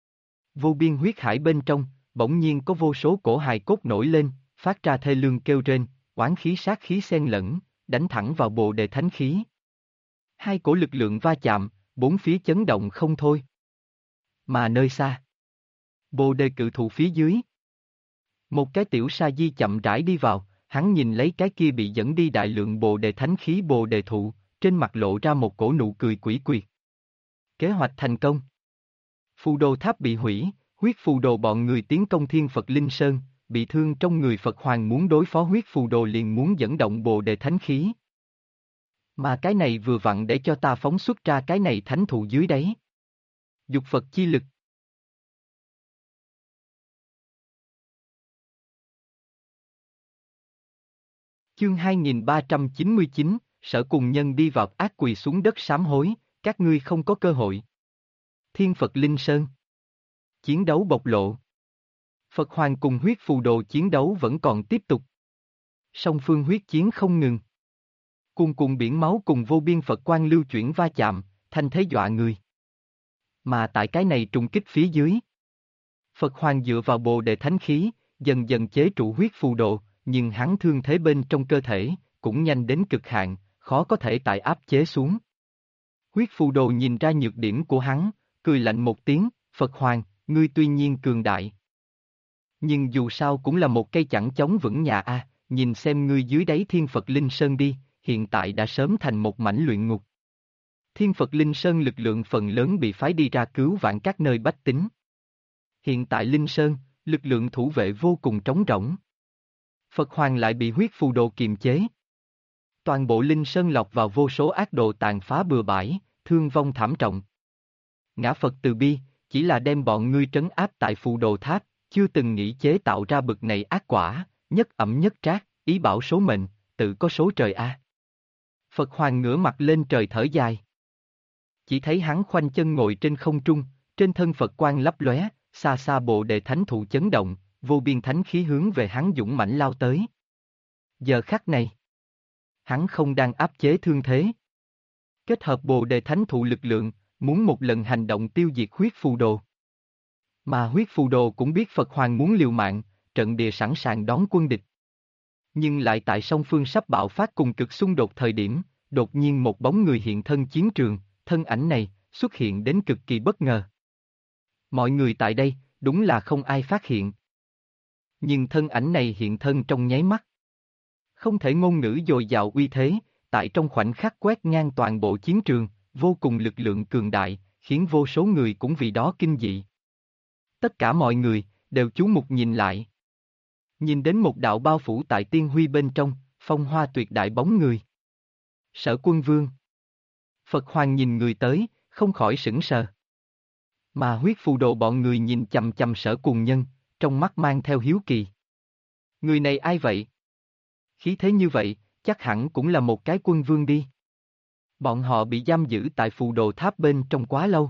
Vô biên huyết hải bên trong, bỗng nhiên có vô số cổ hài cốt nổi lên, phát ra thê lương kêu rên, oán khí sát khí xen lẫn, đánh thẳng vào bồ đề thánh khí. Hai cổ lực lượng va chạm, bốn phía chấn động không thôi. Mà nơi xa, bồ đề cự thụ phía dưới, một cái tiểu sa di chậm rãi đi vào, hắn nhìn lấy cái kia bị dẫn đi đại lượng bồ đề thánh khí bồ đề thụ, trên mặt lộ ra một cổ nụ cười quỷ quyệt. Kế hoạch thành công. Phù đồ tháp bị hủy, huyết phù đồ bọn người tiến công thiên Phật Linh Sơn, bị thương trong người Phật Hoàng muốn đối phó huyết phù đồ liền muốn dẫn động bồ đề thánh khí. Mà cái này vừa vặn để cho ta phóng xuất ra cái này thánh thụ dưới đấy. Dục Phật chi lực. Chương 2399, Sở cùng nhân đi vào ác quỳ xuống đất sám hối, các ngươi không có cơ hội. Thiên Phật Linh Sơn. Chiến đấu bộc lộ. Phật Hoàng cùng huyết phù đồ chiến đấu vẫn còn tiếp tục. Song phương huyết chiến không ngừng. Cuồn cuộn biển máu cùng vô biên Phật quang lưu chuyển va chạm, thanh thế dọa người. Mà tại cái này trùng kích phía dưới, Phật Hoàng dựa vào bồ đề thánh khí, dần dần chế trụ huyết phù đồ, nhưng hắn thương thế bên trong cơ thể, cũng nhanh đến cực hạn, khó có thể tại áp chế xuống. Huyết phù đồ nhìn ra nhược điểm của hắn, cười lạnh một tiếng, Phật Hoàng, ngươi tuy nhiên cường đại. Nhưng dù sao cũng là một cây chẳng chống vững nhà a, nhìn xem ngươi dưới đáy thiên Phật Linh Sơn đi, hiện tại đã sớm thành một mảnh luyện ngục. Thiên Phật Linh Sơn lực lượng phần lớn bị phái đi ra cứu vãn các nơi bách tính. Hiện tại Linh Sơn, lực lượng thủ vệ vô cùng trống rỗng. Phật Hoàng lại bị huyết phù đồ kiềm chế. Toàn bộ Linh Sơn lọt vào vô số ác đồ tàn phá bừa bãi, thương vong thảm trọng. Ngã Phật từ bi, chỉ là đem bọn ngươi trấn áp tại phù đồ tháp, chưa từng nghĩ chế tạo ra bực này ác quả, nhất ẩm nhất trác, ý bảo số mệnh, tự có số trời a. Phật Hoàng ngửa mặt lên trời thở dài. Chỉ thấy hắn khoanh chân ngồi trên không trung, trên thân Phật quang lấp lóe, xa xa Bồ Đề Thánh thụ chấn động, vô biên thánh khí hướng về hắn dũng mãnh lao tới. Giờ khắc này, hắn không đang áp chế thương thế. Kết hợp Bồ Đề Thánh thụ lực lượng, muốn một lần hành động tiêu diệt huyết phù đồ. Mà huyết phù đồ cũng biết Phật Hoàng muốn liều mạng, trận địa sẵn sàng đón quân địch. Nhưng lại tại song phương sắp bạo phát cùng cực xung đột thời điểm, đột nhiên một bóng người hiện thân chiến trường, thân ảnh này xuất hiện đến cực kỳ bất ngờ. Mọi người tại đây, đúng là không ai phát hiện. Nhưng thân ảnh này hiện thân trong nháy mắt. Không thể ngôn ngữ dồi dào uy thế, tại trong khoảnh khắc quét ngang toàn bộ chiến trường, vô cùng lực lượng cường đại, khiến vô số người cũng vì đó kinh dị. Tất cả mọi người, đều chú mục nhìn lại. Nhìn đến một đạo bao phủ tại tiên huy bên trong, phong hoa tuyệt đại bóng người. Sở Quân Vương. Phật Hoàng nhìn người tới, không khỏi sững sờ. Mà huyết phù đồ bọn người nhìn chằm chằm Sở Cùng Nhân, trong mắt mang theo hiếu kỳ. Người này ai vậy? Khí thế như vậy, chắc hẳn cũng là một cái quân vương đi. Bọn họ bị giam giữ tại phù đồ tháp bên trong quá lâu.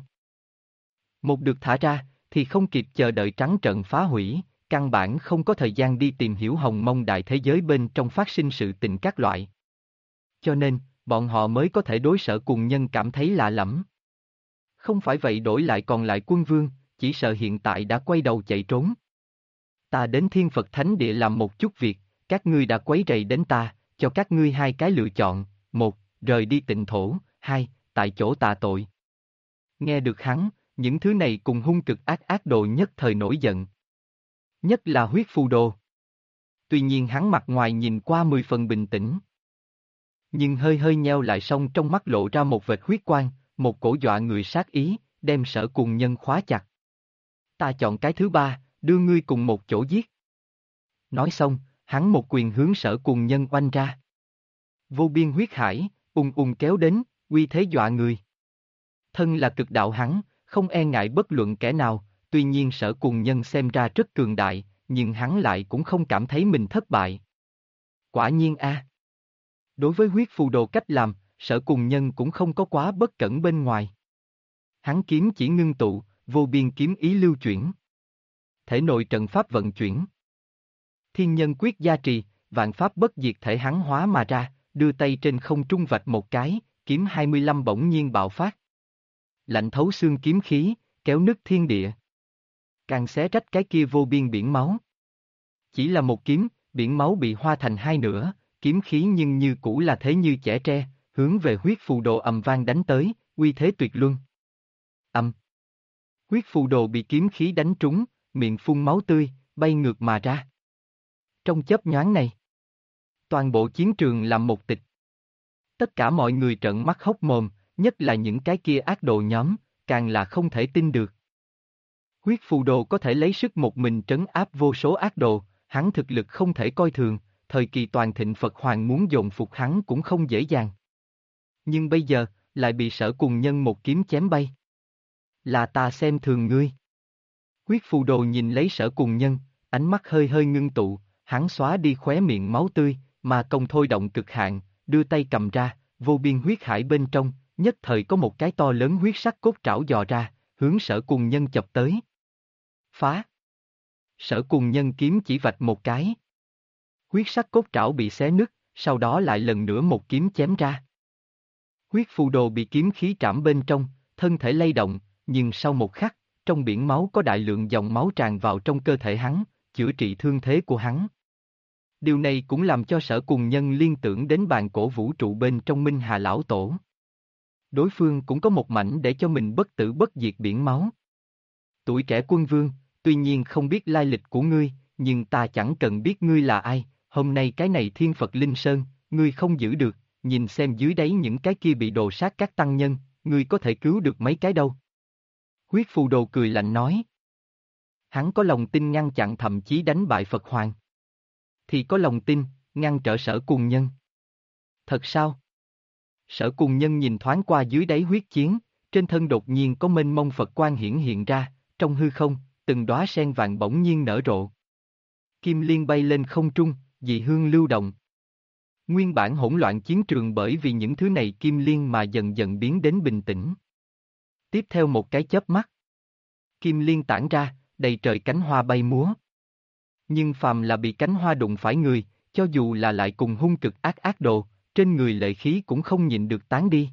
Một được thả ra, thì không kịp chờ đợi trắng trợn phá hủy, căn bản không có thời gian đi tìm hiểu hồng mông đại thế giới bên trong phát sinh sự tình các loại. Cho nên, bọn họ mới có thể đối Sở Cùng Nhân cảm thấy lạ lẫm. Không phải vậy đổi lại còn lại quân vương, chỉ sợ hiện tại đã quay đầu chạy trốn. Ta đến Thiên Phật Thánh Địa làm một chút việc, các ngươi đã quấy rầy đến ta, cho các ngươi hai cái lựa chọn, một, rời đi tịnh thổ, hai, tại chỗ tạ tội. Nghe được hắn, những thứ này cùng hung cực ác đồ nhất thời nổi giận. Nhất là huyết phù đồ. Tuy nhiên hắn mặt ngoài nhìn qua 10 phần bình tĩnh. Nhưng hơi hơi nheo lại song trong mắt lộ ra một vệt huyết quang, một cổ dọa người sát ý, đem Sở Cùng Nhân khóa chặt. Ta chọn cái thứ ba, đưa ngươi cùng một chỗ giết. Nói xong, hắn một quyền hướng Sở Cùng Nhân oanh ra. Vô biên huyết hải, kéo đến, uy thế dọa người. Thân là cực đạo hắn, không e ngại bất luận kẻ nào, tuy nhiên Sở Cùng Nhân xem ra rất cường đại, nhưng hắn lại cũng không cảm thấy mình thất bại. Quả nhiên a. Đối với huyết phù đồ cách làm, Sở Cùng Nhân cũng không có quá bất cẩn bên ngoài. Hắn kiếm chỉ ngưng tụ, vô biên kiếm ý lưu chuyển. Thể nội trận pháp vận chuyển. Thiên nhân quyết gia trì, vạn pháp bất diệt thể hắn hóa mà ra, đưa tay trên không trung vạch một cái, kiếm 25 bỗng nhiên bạo phát. Lạnh thấu xương kiếm khí, kéo nứt thiên địa. Càng xé rách cái kia vô biên biển máu. Chỉ là một kiếm, biển máu bị hoa thành hai nửa, kiếm khí nhưng như cũ là thế như chẻ tre, hướng về huyết phù đồ ầm vang đánh tới, uy thế tuyệt luân. Huyết phù đồ bị kiếm khí đánh trúng, miệng phun máu tươi, bay ngược mà ra. Trong chớp nhoáng này, toàn bộ chiến trường làm một tịch. Tất cả mọi người trợn mắt hốc mồm, nhất là những cái kia ác đồ nhóm, càng là không thể tin được. Huyết phù đồ có thể lấy sức một mình trấn áp vô số ác đồ, hắn thực lực không thể coi thường, thời kỳ toàn thịnh Phật Hoàng muốn dồn phục hắn cũng không dễ dàng. Nhưng bây giờ, lại bị Sở Cùng Nhân một kiếm chém bay. Là ta xem thường ngươi. Huyết phù đồ nhìn lấy Sở Cùng Nhân, ánh mắt hơi hơi ngưng tụ, hắn xóa đi khóe miệng máu tươi, mà công thôi động cực hạn, đưa tay cầm ra, vô biên huyết hải bên trong, nhất thời có một cái to lớn huyết sắc cốt trảo dò ra, hướng Sở Cùng Nhân chập tới. Phá! Sở Cùng Nhân kiếm chỉ vạch một cái. Huyết sắc cốt trảo bị xé nứt, sau đó lại lần nữa một kiếm chém ra. Huyết phù đồ bị kiếm khí trảm bên trong, thân thể lay động, nhưng sau một khắc, trong biển máu có đại lượng dòng máu tràn vào trong cơ thể hắn, chữa trị thương thế của hắn. Điều này cũng làm cho Sở Cùng Nhân liên tưởng đến bàn cổ vũ trụ bên trong Minh Hà Lão Tổ. Đối phương cũng có một mảnh để cho mình bất tử bất diệt biển máu. Tuổi trẻ quân vương, tuy nhiên không biết lai lịch của ngươi, nhưng ta chẳng cần biết ngươi là ai, hôm nay cái này Thiên Phật Linh Sơn, ngươi không giữ được, nhìn xem dưới đáy những cái kia bị đồ sát các tăng nhân, ngươi có thể cứu được mấy cái đâu. Huyết phù đồ cười lạnh nói. Hắn có lòng tin ngăn chặn thậm chí đánh bại Phật Hoàng. Thì có lòng tin, ngăn trở Sở Cùng Nhân. Thật sao? Sở Cùng Nhân nhìn thoáng qua dưới đáy huyết chiến, trên thân đột nhiên có mênh mông Phật quang hiển hiện ra, trong hư không, từng đóa sen vàng bỗng nhiên nở rộ. Kim liên bay lên không trung, dị hương lưu động. Nguyên bản hỗn loạn chiến trường bởi vì những thứ này kim liên mà dần dần biến đến bình tĩnh. Tiếp theo một cái chớp mắt. Kim liên tản ra, đầy trời cánh hoa bay múa. Nhưng phàm là bị cánh hoa đụng phải người, cho dù là lại cùng hung cực ác đồ, trên người lệ khí cũng không nhịn được tán đi.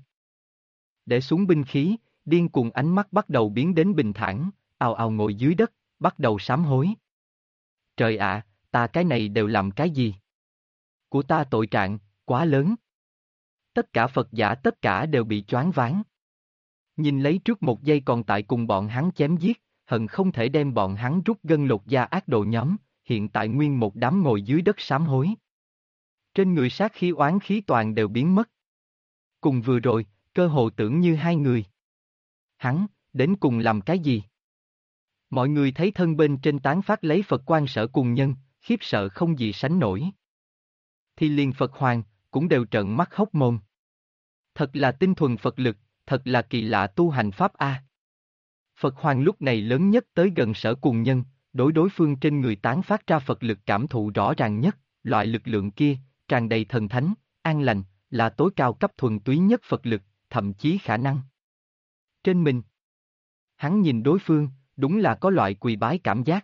Để xuống binh khí, điên cuồng ánh mắt bắt đầu biến đến bình thản, ào ào ngồi dưới đất, bắt đầu sám hối. Trời ạ, ta cái này đều làm cái gì? Của ta tội trạng, quá lớn. Tất cả Phật giả tất cả đều bị choáng váng. Nhìn lấy trước một giây còn tại cùng bọn hắn chém giết, hận không thể đem bọn hắn rút gân lột da ác đồ nhóm, hiện tại nguyên một đám ngồi dưới đất sám hối. Trên người sát khí oán khí toàn đều biến mất. Cùng vừa rồi, cơ hồ tưởng như hai người. Hắn, đến cùng làm cái gì? Mọi người thấy thân bên trên tán phát lấy Phật quang Sở Cùng Nhân, khiếp sợ không gì sánh nổi. Thì liền Phật Hoàng, cũng đều trợn mắt hốc mồm. Thật là tinh thuần Phật lực, thật là kỳ lạ tu hành pháp a. Phật Hoàng lúc này lớn nhất tới gần Sở Cùng Nhân, đối phương trên người tán phát ra Phật lực cảm thụ rõ ràng nhất, loại lực lượng kia, tràn đầy thần thánh, an lành, là tối cao cấp thuần túy nhất Phật lực, thậm chí khả năng. Trên mình, hắn nhìn đối phương, đúng là có loại quỳ bái cảm giác.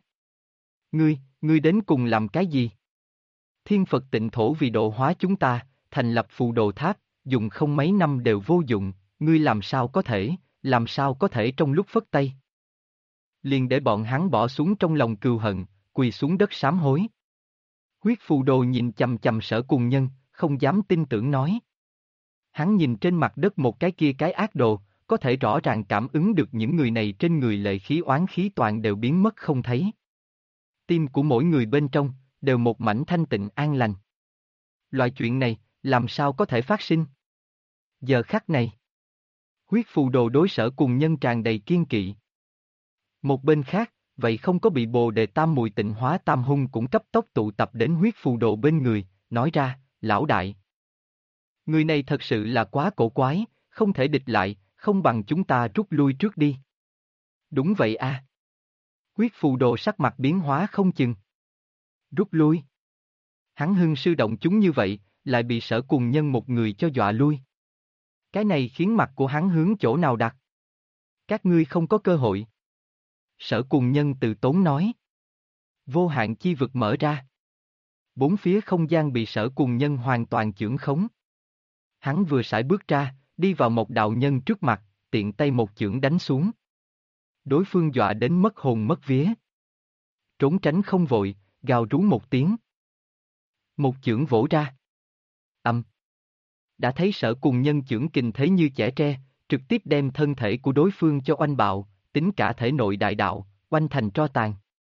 Ngươi đến cùng làm cái gì? Thiên Phật tịnh thổ vì độ hóa chúng ta, thành lập phù đồ tháp, dùng không mấy năm đều vô dụng, ngươi làm sao có thể trong lúc phất tay. Liền để bọn hắn bỏ xuống trong lòng cừu hận, quỳ xuống đất sám hối. Huyết phù đồ nhìn chằm chằm Sở Cùng Nhân, không dám tin tưởng nói. Hắn nhìn trên mặt đất một cái kia cái ác đồ, có thể rõ ràng cảm ứng được những người này trên người lệ khí oán khí toàn đều biến mất không thấy. Tim của mỗi người bên trong, đều một mảnh thanh tịnh an lành. Loại chuyện này, làm sao có thể phát sinh? Giờ khắc này, huyết phù đồ đối Sở Cùng Nhân tràn đầy kiên kỵ. Một bên khác, vậy không có bị Bồ Đề Tam Mùi Tịnh Hóa Tam Hung cũng cấp tốc tụ tập đến huyết phù đồ bên người, nói ra, lão đại. Người này thật sự là quá cổ quái, không thể địch lại, không bằng chúng ta rút lui trước đi. Đúng vậy a. Huyết phù đồ sắc mặt biến hóa không chừng. Rút lui. Hắn hưng sư động chúng như vậy, lại bị Sở Cùng Nhân một người cho dọa lui. Cái này khiến mặt của hắn hướng chỗ nào đặt. Các ngươi không có cơ hội. Sở Cùng Nhân từ tốn nói. Vô hạn chi vực mở ra. Bốn phía không gian bị Sở Cùng Nhân hoàn toàn chưởng khống. Hắn vừa sải bước ra, đi vào một đạo nhân trước mặt, tiện tay một chưởng đánh xuống. Đối phương dọa đến mất hồn mất vía. Trốn tránh không vội, gào rú một tiếng. Một chưởng vỗ ra. Đã thấy Sở Cùng Nhân chưởng kình thế như chẻ tre, trực tiếp đem thân thể của đối phương cho oanh bạo, tính cả thể nội đại đạo, oanh thành tro tàn.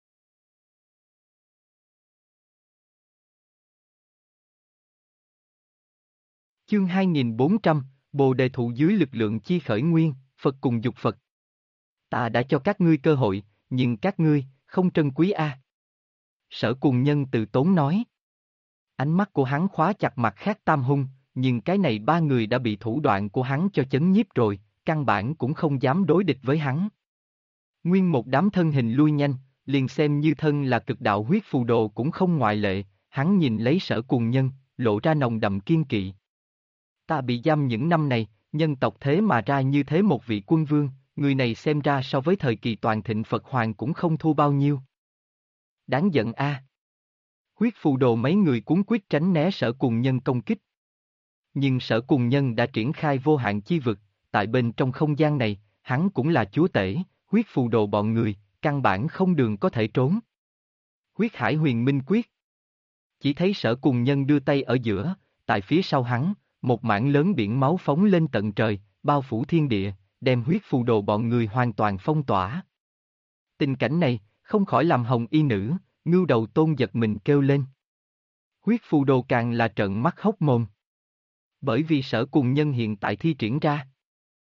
Chương 2400, Bồ Đề Thụ dưới lực lượng chi khởi nguyên, Phật cùng dục Phật. Ta đã cho các ngươi cơ hội, nhưng các ngươi, không trân quý a. Sở Cùng Nhân từ tốn nói. Ánh mắt của hắn khóa chặt mặt khác tam hung, nhưng cái này ba người đã bị thủ đoạn của hắn cho chấn nhiếp rồi, căn bản cũng không dám đối địch với hắn. Nguyên một đám thân hình lui nhanh, liền xem như thân là cực đạo huyết phù đồ cũng không ngoại lệ, hắn nhìn lấy Sở Cùng Nhân, lộ ra nồng đậm kiên kỵ. Ta bị giam những năm này, nhân tộc thế mà ra như thế một vị quân vương, người này xem ra so với thời kỳ toàn thịnh Phật Hoàng cũng không thua bao nhiêu. Đáng giận a. Huyết phù đồ mấy người cuống quýt tránh né Sở Cùng Nhân công kích. Nhưng Sở Cùng Nhân đã triển khai vô hạn chi vực, tại bên trong không gian này, hắn cũng là chúa tể, huyết phù đồ bọn người, căn bản không đường có thể trốn. Huyết Hải Huyền Minh Quyết. Chỉ thấy Sở Cùng Nhân đưa tay ở giữa, tại phía sau hắn, một mảng lớn biển máu phóng lên tận trời, bao phủ thiên địa, đem huyết phù đồ bọn người hoàn toàn phong tỏa. Tình cảnh này, không khỏi làm Hồng Y Nữ, Ngưu Đầu Tôn giật mình kêu lên. Huyết phù đồ càng là trợn mắt hốc mồm. Bởi vì Sở Cùng Nhân hiện tại thi triển ra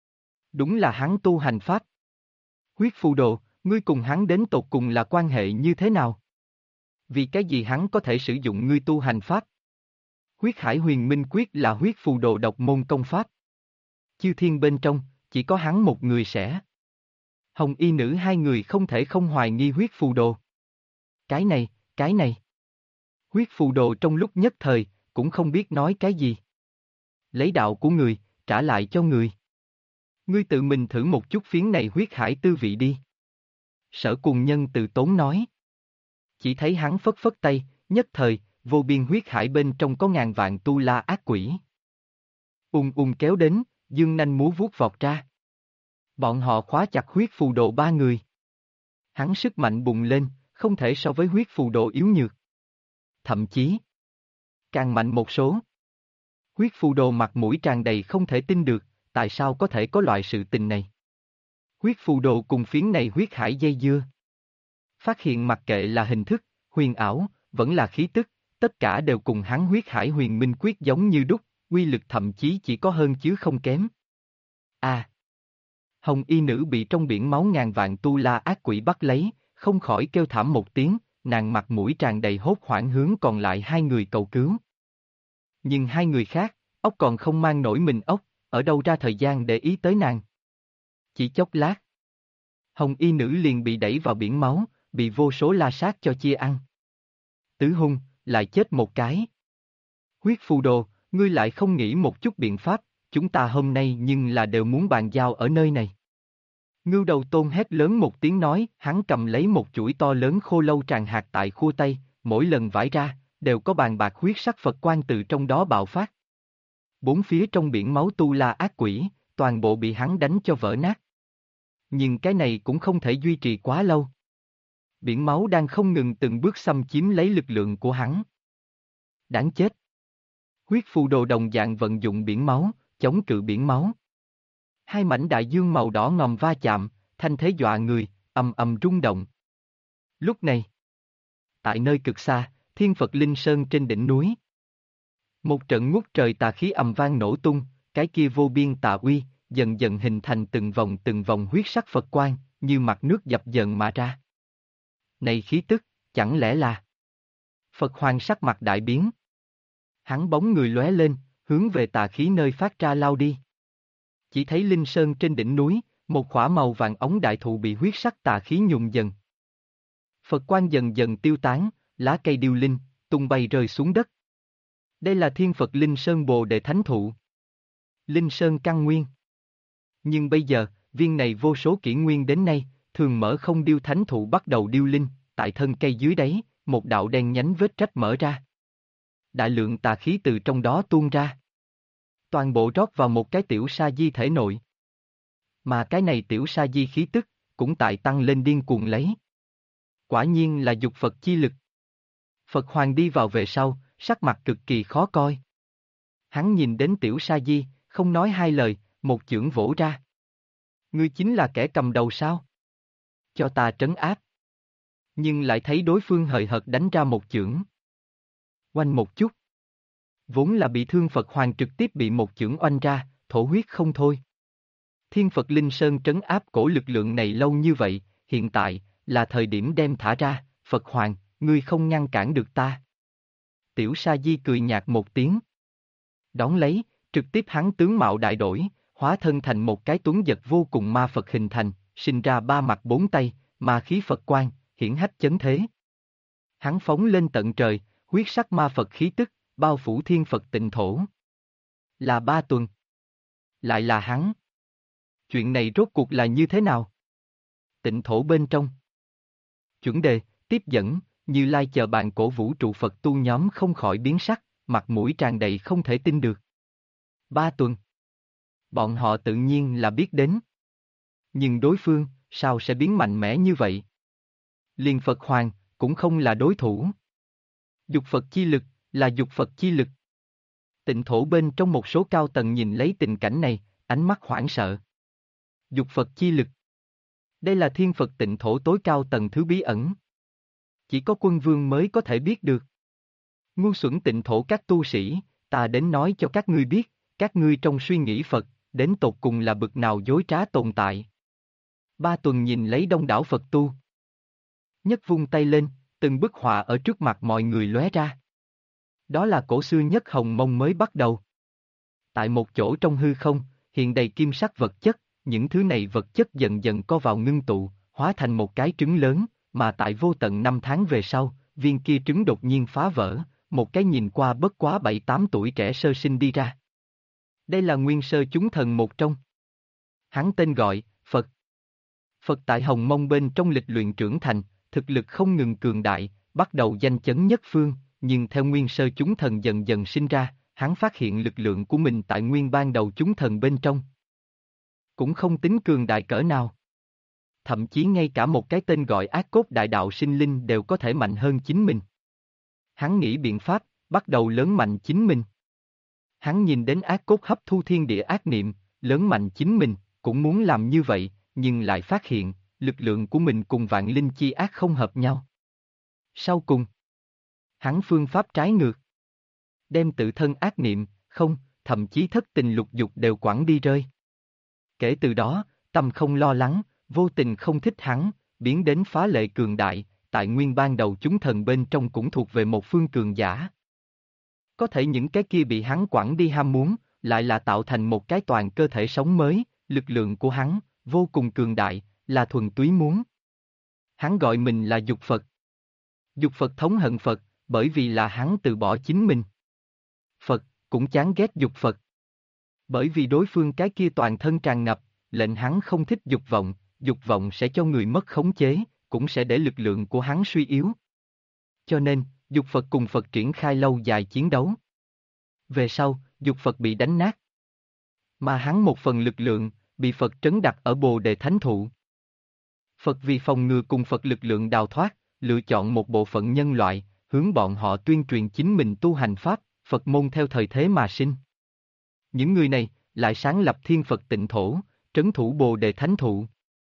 Đúng là hắn tu hành pháp. Huyết phù đồ, ngươi cùng hắn đến tột cùng là quan hệ như thế nào? Vì cái gì hắn có thể sử dụng ngươi tu hành pháp? Huyết Hải Huyền Minh Quyết là huyết phù đồ độc môn công pháp. Chư thiên bên trong, chỉ có hắn một người sẽ. Hồng y nữ hai người không thể không hoài nghi huyết phù đồ. Cái này. Huyết phù đồ trong lúc nhất thời, cũng không biết nói cái gì. Lấy đạo của người, trả lại cho người. Ngươi tự mình thử một chút phiến này huyết hải tư vị đi. Sở Cùng Nhân từ tốn nói. Chỉ thấy hắn phất phất tay, nhất thời, vô biên huyết hải bên trong có ngàn vạn tu la ác quỷ. Kéo đến, dương nanh múa vuốt vọt ra. Bọn họ khóa chặt huyết phù đồ ba người. Hắn sức mạnh bùng lên, không thể so với huyết phù đồ yếu nhược. Thậm chí, càng mạnh một số. Huyết phù đồ mặt mũi tràn đầy không thể tin được, tại sao có thể có loại sự tình này. Huyết phù đồ cùng phiến này huyết hải dây dưa. Phát hiện mặc kệ là hình thức, huyền ảo, vẫn là khí tức, tất cả đều cùng hắn huyết hải huyền minh quyết giống như đúc, uy lực thậm chí chỉ có hơn chứ không kém. Hồng y nữ bị trong biển máu ngàn vạn tu la ác quỷ bắt lấy, không khỏi kêu thảm một tiếng, nàng mặt mũi tràn đầy hốt hoảng hướng còn lại hai người cầu cứu. Nhưng hai người khác, ốc còn không mang nổi mình ốc, ở đâu ra thời gian để ý tới nàng. Chỉ chốc lát, Hồng y nữ liền bị đẩy vào biển máu, bị vô số la sát cho chia ăn. Tứ hung, lại chết một cái. Huyết phù đồ, ngươi lại không nghĩ một chút biện pháp, chúng ta hôm nay nhưng là đều muốn bàn giao ở nơi này. Ngưu Đầu Tôn hét lớn một tiếng nói, hắn cầm lấy một chuỗi to lớn khô lâu tràn hạt tại khua tay, mỗi lần vãi ra, đều có bàn bạc huyết sắc Phật quang từ trong đó bạo phát. Bốn phía trong biển máu tu la ác quỷ, toàn bộ bị hắn đánh cho vỡ nát. Nhưng cái này cũng không thể duy trì quá lâu. Biển máu đang không ngừng từng bước xâm chiếm lấy lực lượng của hắn. Đáng chết. Huyết phù đồ đồng dạng vận dụng biển máu, chống cự biển máu. Hai mảnh đại dương màu đỏ ngòm va chạm, thanh thế dọa người, ầm ầm rung động. Lúc này, tại nơi cực xa, Thiên Phật Linh Sơn trên đỉnh núi. Một trận ngút trời tà khí ầm vang nổ tung, cái kia vô biên tà uy, dần dần hình thành từng vòng huyết sắc Phật quang, như mặt nước dập dờn mà ra. Này khí tức, chẳng lẽ là... Phật Hoàng sắc mặt đại biến. Hắn bóng người lóe lên, hướng về tà khí nơi phát ra lao đi. Chỉ thấy Linh Sơn trên đỉnh núi, một khỏa màu vàng ống đại thụ bị huyết sắc tà khí nhuộm dần. Phật quang dần dần tiêu tán, lá cây điêu linh, tung bay rơi xuống đất. Đây là Thiên Phật Linh Sơn Bồ Đề Thánh Thụ. Linh Sơn căn nguyên. Nhưng bây giờ, viên này vô số kỷ nguyên đến nay, thường mở không điêu thánh thụ bắt đầu điêu linh, tại thân cây dưới đáy, một đạo đen nhánh vết rách mở ra. Đại lượng tà khí từ trong đó tuôn ra. Toàn bộ rót vào một cái tiểu sa di thể nội. Mà cái này tiểu sa di khí tức, cũng tại tăng lên điên cuồng lấy. Quả nhiên là dục Phật chi lực. Phật Hoàng đi vào về sau, sắc mặt cực kỳ khó coi. Hắn nhìn đến tiểu sa di, không nói hai lời, một chưởng vỗ ra. Ngươi chính là kẻ cầm đầu sao? Cho ta trấn áp. Nhưng lại thấy đối phương hời hợt đánh ra một chưởng. Oanh một chút. Vốn là bị thương Phật Hoàng trực tiếp bị một chưởng oanh ra, thổ huyết không thôi. Thiên Phật Linh Sơn trấn áp cổ lực lượng này lâu như vậy, hiện tại, là thời điểm đem thả ra, Phật Hoàng, ngươi không ngăn cản được ta. Tiểu Sa Di cười nhạt một tiếng. Đón lấy, trực tiếp hắn tướng mạo đại đổi, hóa thân thành một cái tuấn giật vô cùng ma Phật hình thành, sinh ra ba mặt bốn tay, ma khí Phật quang, hiển hách chấn thế. Hắn phóng lên tận trời, huyết sắc ma Phật khí tức, bao phủ thiên Phật tịnh thổ. Là Ba Tuần. Lại là hắn. Chuyện này rốt cuộc là như thế nào? Tịnh thổ bên trong. Chuẩn đề, tiếp dẫn, Như Lai chờ bạn cổ vũ trụ Phật tu nhóm không khỏi biến sắc, mặt mũi tràn đầy không thể tin được. 3 tuần. Bọn họ tự nhiên là biết đến. Nhưng đối phương, sao sẽ biến mạnh mẽ như vậy? Liền Phật Hoàng, cũng không là đối thủ. Dục Phật chi lực, là dục Phật chi lực. Tịnh thổ bên trong một số cao tầng nhìn lấy tình cảnh này, ánh mắt hoảng sợ. Dục Phật chi lực. Đây là thiên Phật tịnh thổ tối cao tầng thứ bí ẩn. Chỉ có quân vương mới có thể biết được. Ngu xuẩn tịnh thổ các tu sĩ, ta đến nói cho các ngươi biết, các ngươi trong suy nghĩ Phật, đến tột cùng là bực nào dối trá tồn tại. Ba Tuần nhìn lấy đông đảo Phật tu. Nhất vung tay lên, từng bức họa ở trước mặt mọi người lóe ra. Đó là cổ xưa nhất Hồng Mông mới bắt đầu. Tại một chỗ trong hư không, hiện đầy kim sắc vật chất, những thứ này vật chất dần dần co vào ngưng tụ, hóa thành một cái trứng lớn, mà tại vô tận 5 tháng về sau, viên kia trứng đột nhiên phá vỡ, một cái nhìn qua bất quá 7-8 tuổi trẻ sơ sinh đi ra. Đây là nguyên sơ chúng thần một trong. Hắn tên gọi, Phật. Phật tại Hồng Mông bên trong lịch luyện trưởng thành, thực lực không ngừng cường đại, bắt đầu danh chấn nhất phương, nhưng theo nguyên sơ chúng thần dần dần sinh ra, hắn phát hiện lực lượng của mình tại nguyên ban đầu chúng thần bên trong. Cũng không tính cường đại cỡ nào. Thậm chí ngay cả một cái tên gọi ác cốt đại đạo sinh linh đều có thể mạnh hơn chính mình. Hắn nghĩ biện pháp, bắt đầu lớn mạnh chính mình. Hắn nhìn đến ác cốt hấp thu thiên địa ác niệm, lớn mạnh chính mình, cũng muốn làm như vậy, nhưng lại phát hiện, lực lượng của mình cùng vạn linh chi ác không hợp nhau. Sau cùng, hắn phương pháp trái ngược. Đem tự thân ác niệm, không, thậm chí thất tình lục dục đều quẳng đi rơi. Kể từ đó, tâm không lo lắng, vô tình không thích hắn, biến đến phá lệ cường đại, tại nguyên ban đầu chúng thần bên trong cũng thuộc về một phương cường giả. Có thể những cái kia bị hắn quẳng đi ham muốn, lại là tạo thành một cái toàn cơ thể sống mới, lực lượng của hắn, vô cùng cường đại, là thuần túy muốn. Hắn gọi mình là Dục Phật. Dục Phật thống hận Phật, bởi vì là hắn từ bỏ chính mình. Phật, cũng chán ghét Dục Phật. Bởi vì đối phương cái kia toàn thân tràn ngập, lệnh hắn không thích dục vọng sẽ cho người mất khống chế, cũng sẽ để lực lượng của hắn suy yếu. Cho nên, Dục Phật cùng Phật triển khai lâu dài chiến đấu. Về sau, Dục Phật bị đánh nát. Mà hắn một phần lực lượng, bị Phật trấn đặt ở Bồ Đề Thánh Thụ. Phật vì phòng ngừa cùng Phật lực lượng đào thoát, lựa chọn một bộ phận nhân loại, hướng bọn họ tuyên truyền chính mình tu hành Pháp, Phật môn theo thời thế mà sinh. Những người này, lại sáng lập Thiên Phật Tịnh Thổ, trấn thủ Bồ Đề Thánh Thụ.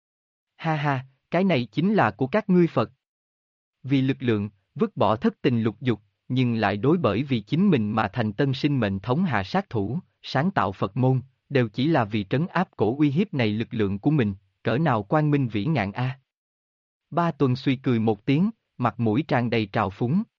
Ha ha, cái này chính là của các ngươi Phật. Vì lực lượng, vứt bỏ thất tình lục dục, nhưng lại đối bởi vì chính mình mà thành tân sinh mệnh thống hạ sát thủ, sáng tạo Phật môn, đều chỉ là vì trấn áp cổ uy hiếp này lực lượng của mình, cỡ nào quang minh vĩ ngạn a. Ba Tuần suy cười một tiếng, mặt mũi tràn đầy trào phúng.